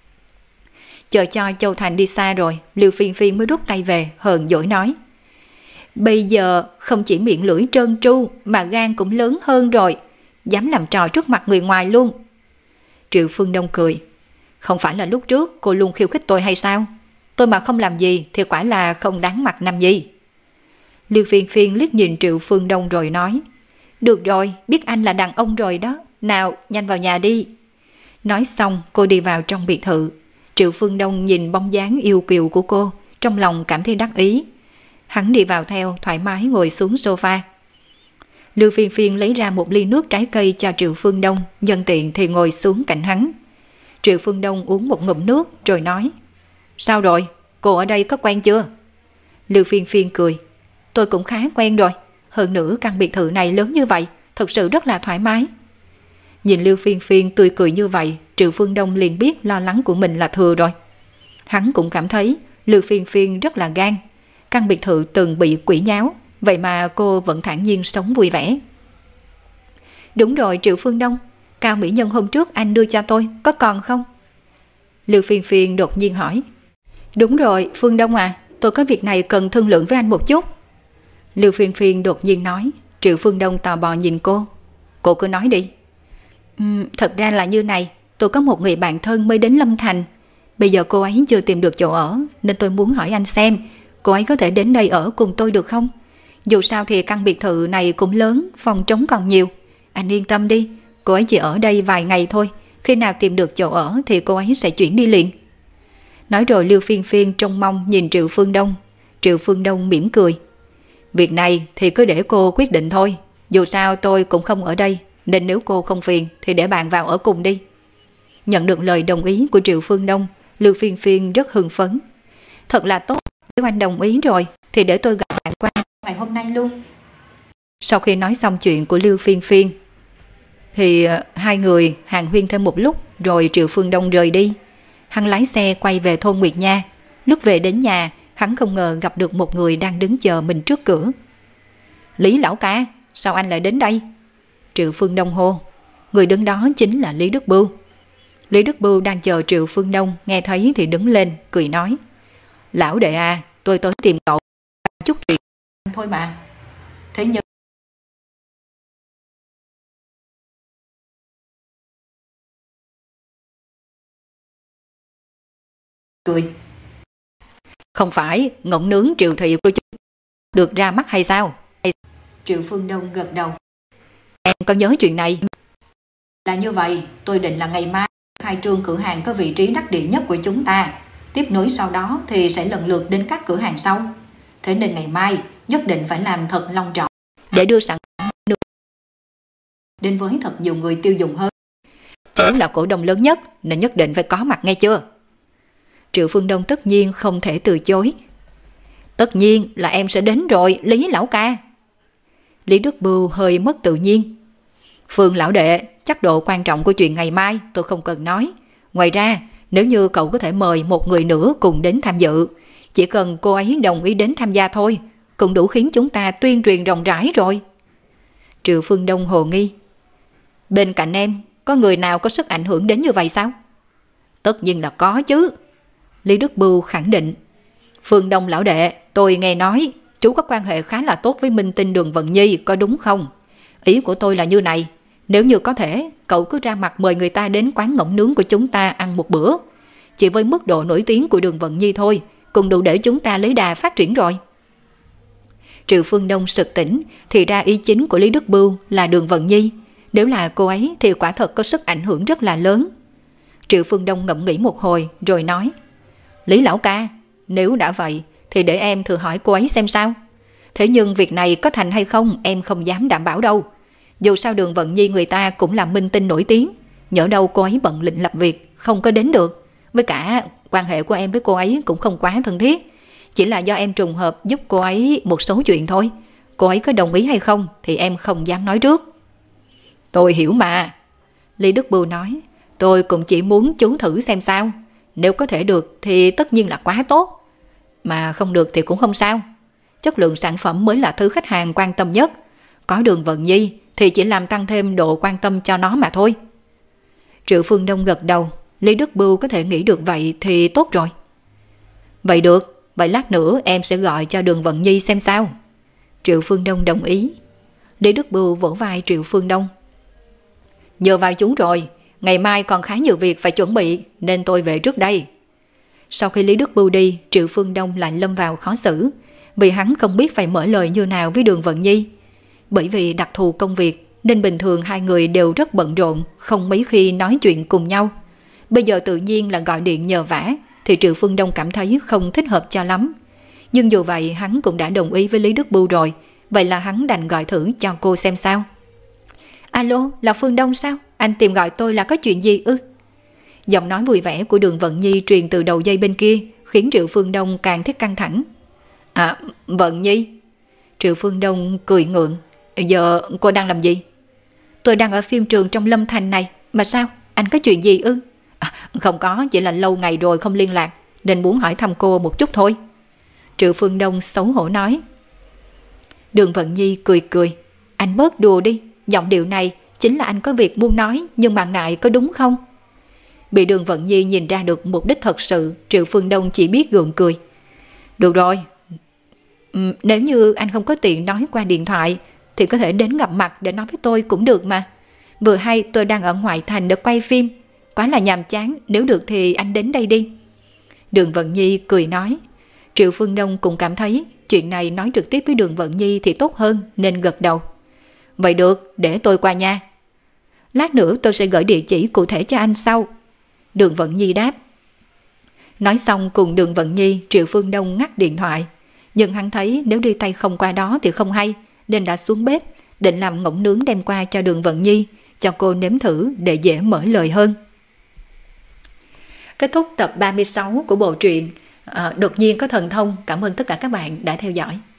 B: Chờ cho Châu Thành đi xa rồi, Liêu Phiên Phiên mới rút tay về, hờn dỗi nói: bây giờ không chỉ miệng lưỡi trơn tru mà gan cũng lớn hơn rồi, dám làm trò trước mặt người ngoài luôn. Triệu Phương Đông cười: không phải là lúc trước cô luôn khiêu khích tôi hay sao? Tôi mà không làm gì thì quả là không đáng mặt Nam Nhi. Liêu Phiên Phiên liếc nhìn Triệu Phương Đông rồi nói: được rồi, biết anh là đàn ông rồi đó, nào nhanh vào nhà đi. Nói xong cô đi vào trong biệt thự. Triệu Phương Đông nhìn bóng dáng yêu kiều của cô, trong lòng cảm thấy đắc ý. Hắn đi vào theo, thoải mái ngồi xuống sofa. Lưu Phiên Phiên lấy ra một ly nước trái cây cho Triệu Phương Đông, nhân tiện thì ngồi xuống cạnh hắn. Triệu Phương Đông uống một ngụm nước rồi nói: sao rồi, cô ở đây có quen chưa? Lưu Phiên Phiên cười: tôi cũng khá quen rồi, hơn nữa căn biệt thự này lớn như vậy, thật sự rất là thoải mái. Nhìn Lưu Phiên Phiên tươi cười như vậy, Triệu Phương Đông liền biết lo lắng của mình là thừa rồi. Hắn cũng cảm thấy Lưu Phiên Phiên rất là gan. Căn biệt thự từng bị quỷ nháo, vậy mà cô vẫn thản nhiên sống vui vẻ. Đúng rồi Triệu Phương Đông, cao mỹ nhân hôm trước anh đưa cho tôi có còn không? Lưu Phiên Phiên đột nhiên hỏi. Đúng rồi Phương Đông à, tôi có việc này cần thương lượng với anh một chút. Lưu Phiên Phiên đột nhiên nói. Triệu Phương Đông tò mò nhìn cô cứ nói đi. Thật ra là như này, tôi có một người bạn thân mới đến Lâm Thành. Bây giờ cô ấy chưa tìm được chỗ ở, nên tôi muốn hỏi anh xem cô ấy có thể đến đây ở cùng tôi được không? Dù sao thì căn biệt thự này cũng lớn, phòng trống còn nhiều. Anh yên tâm đi, cô ấy chỉ ở đây vài ngày thôi, khi nào tìm được chỗ ở thì cô ấy sẽ chuyển đi liền. Nói rồi Lưu Phiên Phiên trông mong nhìn Triệu Phương Đông. Triệu Phương Đông mỉm cười. Việc này thì cứ để cô quyết định thôi, dù sao tôi cũng không ở đây, nên nếu cô không phiền thì để bạn vào ở cùng đi. Nhận được lời đồng ý của Triệu Phương Đông, Lưu Phiên Phiên rất hưng phấn. Thật là tốt, nếu anh đồng ý rồi thì để tôi gặp bạn qua ngày hôm nay luôn. Sau khi nói xong chuyện của Lưu Phiên Phiên thì hai người hàn huyên thêm một lúc, rồi Triệu Phương Đông rời đi. Hắn lái xe quay về thôn Nguyệt Nha. Lúc về đến nhà, hắn không ngờ gặp được một người đang đứng chờ mình trước cửa. Lý lão ca, sao anh lại đến đây? Triệu Phương Đông hô. Người đứng đó chính là Lý Đức Bưu. Lý Đức Bưu đang chờ Triệu Phương Đông, nghe thấy thì đứng lên cười nói. Lão đệ à, tôi tới tìm cậu chút chuyện thôi mà. Thế nhưng cười. Không phải ngỗng nướng Triệu thị của chúng được ra mắt hay sao? Triệu Phương Đông gật đầu. Em có nhớ chuyện này. Là như vậy, tôi định là ngày mai khai trương cửa hàng có vị trí đắc địa nhất của chúng ta. Tiếp nối sau đó thì sẽ lần lượt đến các cửa hàng sau. Thế nên ngày mai nhất định phải làm thật long trọng để đưa sản phẩm đến với thật nhiều người tiêu dùng hơn. Cháu là cổ đông lớn nhất nên nhất định phải có mặt nghe chưa? Triệu Phương Đông tất nhiên không thể từ chối. Tất nhiên là em sẽ đến rồi, Lý lão ca. Lý Đức Bưu hơi mất tự nhiên. Phương lão đệ, chắc độ quan trọng của chuyện ngày mai tôi không cần nói. Ngoài ra, nếu như cậu có thể mời một người nữa cùng đến tham dự, chỉ cần cô ấy đồng ý đến tham gia thôi, cũng đủ khiến chúng ta tuyên truyền rộng rãi rồi. Triệu Phương Đông hồ nghi. Bên cạnh em, có người nào có sức ảnh hưởng đến như vậy sao? Tất nhiên là có chứ. Lý Đức Bưu khẳng định. Phương Đông lão đệ, tôi nghe nói chú có quan hệ khá là tốt với minh tinh Đường Vận Nhi, có đúng không? Ý của tôi là như này, nếu như có thể, cậu cứ ra mặt mời người ta đến quán ngỗng nướng của chúng ta ăn một bữa. Chỉ với mức độ nổi tiếng của Đường Vận Nhi thôi, cũng đủ để chúng ta lấy đà phát triển rồi. Triệu Phương Đông sực tỉnh, thì ra ý chính của Lý Đức Bưu là Đường Vận Nhi. Nếu là cô ấy thì quả thật có sức ảnh hưởng rất là lớn. Triệu Phương Đông ngẫm nghĩ một hồi rồi nói. Lý lão ca, nếu đã vậy thì để em thử hỏi cô ấy xem sao. Thế nhưng việc này có thành hay không em không dám đảm bảo đâu. Dù sao Đường Vận Nhi người ta cũng là minh tinh nổi tiếng, nhỡ đâu cô ấy bận lịnh lập việc không có đến được. Với cả quan hệ của em với cô ấy cũng không quá thân thiết, chỉ là do em trùng hợp giúp cô ấy một số chuyện thôi. Cô ấy có đồng ý hay không thì em không dám nói trước. Tôi hiểu mà. Lý Đức Bưu nói. Tôi cũng chỉ muốn chú thử xem sao. Nếu có thể được thì tất nhiên là quá tốt. Mà không được thì cũng không sao. Chất lượng sản phẩm mới là thứ khách hàng quan tâm nhất. Có Đường Vận Nhi thì chỉ làm tăng thêm độ quan tâm cho nó mà thôi. Triệu Phương Đông gật đầu. Lý Đức Bưu có thể nghĩ được vậy thì tốt rồi. Vậy được, vậy lát nữa em sẽ gọi cho Đường Vận Nhi xem sao. Triệu Phương Đông đồng ý. Lý Đức Bưu vỗ vai Triệu Phương Đông. Nhờ vào chú rồi, ngày mai còn khá nhiều việc phải chuẩn bị nên tôi về trước đây. Sau khi Lý Đức Bưu đi, Triệu Phương Đông lại lâm vào khó xử, vì hắn không biết phải mở lời như nào với Đường Vận Nhi. Bởi vì đặc thù công việc nên bình thường hai người đều rất bận rộn, không mấy khi nói chuyện cùng nhau. Bây giờ tự nhiên là gọi điện nhờ vả thì Triệu Phương Đông cảm thấy không thích hợp cho lắm. Nhưng dù vậy hắn cũng đã đồng ý với Lý Đức Bưu rồi, vậy là hắn đành gọi thử cho cô xem sao. Alo, là Phương Đông sao? Anh tìm gọi tôi là có chuyện gì ư? Giọng nói vui vẻ của Đường Vận Nhi truyền từ đầu dây bên kia khiến Triệu Phương Đông càng thích căng thẳng. À, Vận Nhi. Triệu Phương Đông cười ngượng. Giờ cô đang làm gì? Tôi đang ở phim trường trong Lâm Thành này. Mà sao? Anh có chuyện gì ư? Không có, chỉ là lâu ngày rồi không liên lạc nên muốn hỏi thăm cô một chút thôi. Triệu Phương Đông xấu hổ nói. Đường Vận Nhi cười cười. Anh bớt đùa đi, giọng điệu này chính là anh có việc muốn nói nhưng mà ngại, có đúng không? Bị Đường Vận Nhi nhìn ra được mục đích thật sự, Triệu Phương Đông chỉ biết gượng cười. Được rồi, nếu như anh không có tiện nói qua điện thoại thì có thể đến gặp mặt để nói với tôi cũng được mà. Vừa hay tôi đang ở ngoại thành để quay phim, quá là nhàm chán, nếu được thì anh đến đây đi. Đường Vận Nhi cười nói. Triệu Phương Đông cũng cảm thấy chuyện này nói trực tiếp với Đường Vận Nhi thì tốt hơn nên gật đầu. Vậy được, để tôi qua nha. Lát nữa tôi sẽ gửi địa chỉ cụ thể cho anh sau. Đường Vận Nhi đáp. Nói xong cùng Đường Vận Nhi, Triệu Phương Đông ngắt điện thoại. Nhưng hắn thấy nếu đi tay không qua đó thì không hay, nên đã xuống bếp định làm ngỗng nướng đem qua cho Đường Vận Nhi, cho cô nếm thử để dễ mở lời hơn. Kết thúc tập 36 của bộ truyện Đột nhiên có thần thông. Cảm ơn tất cả các bạn đã theo dõi.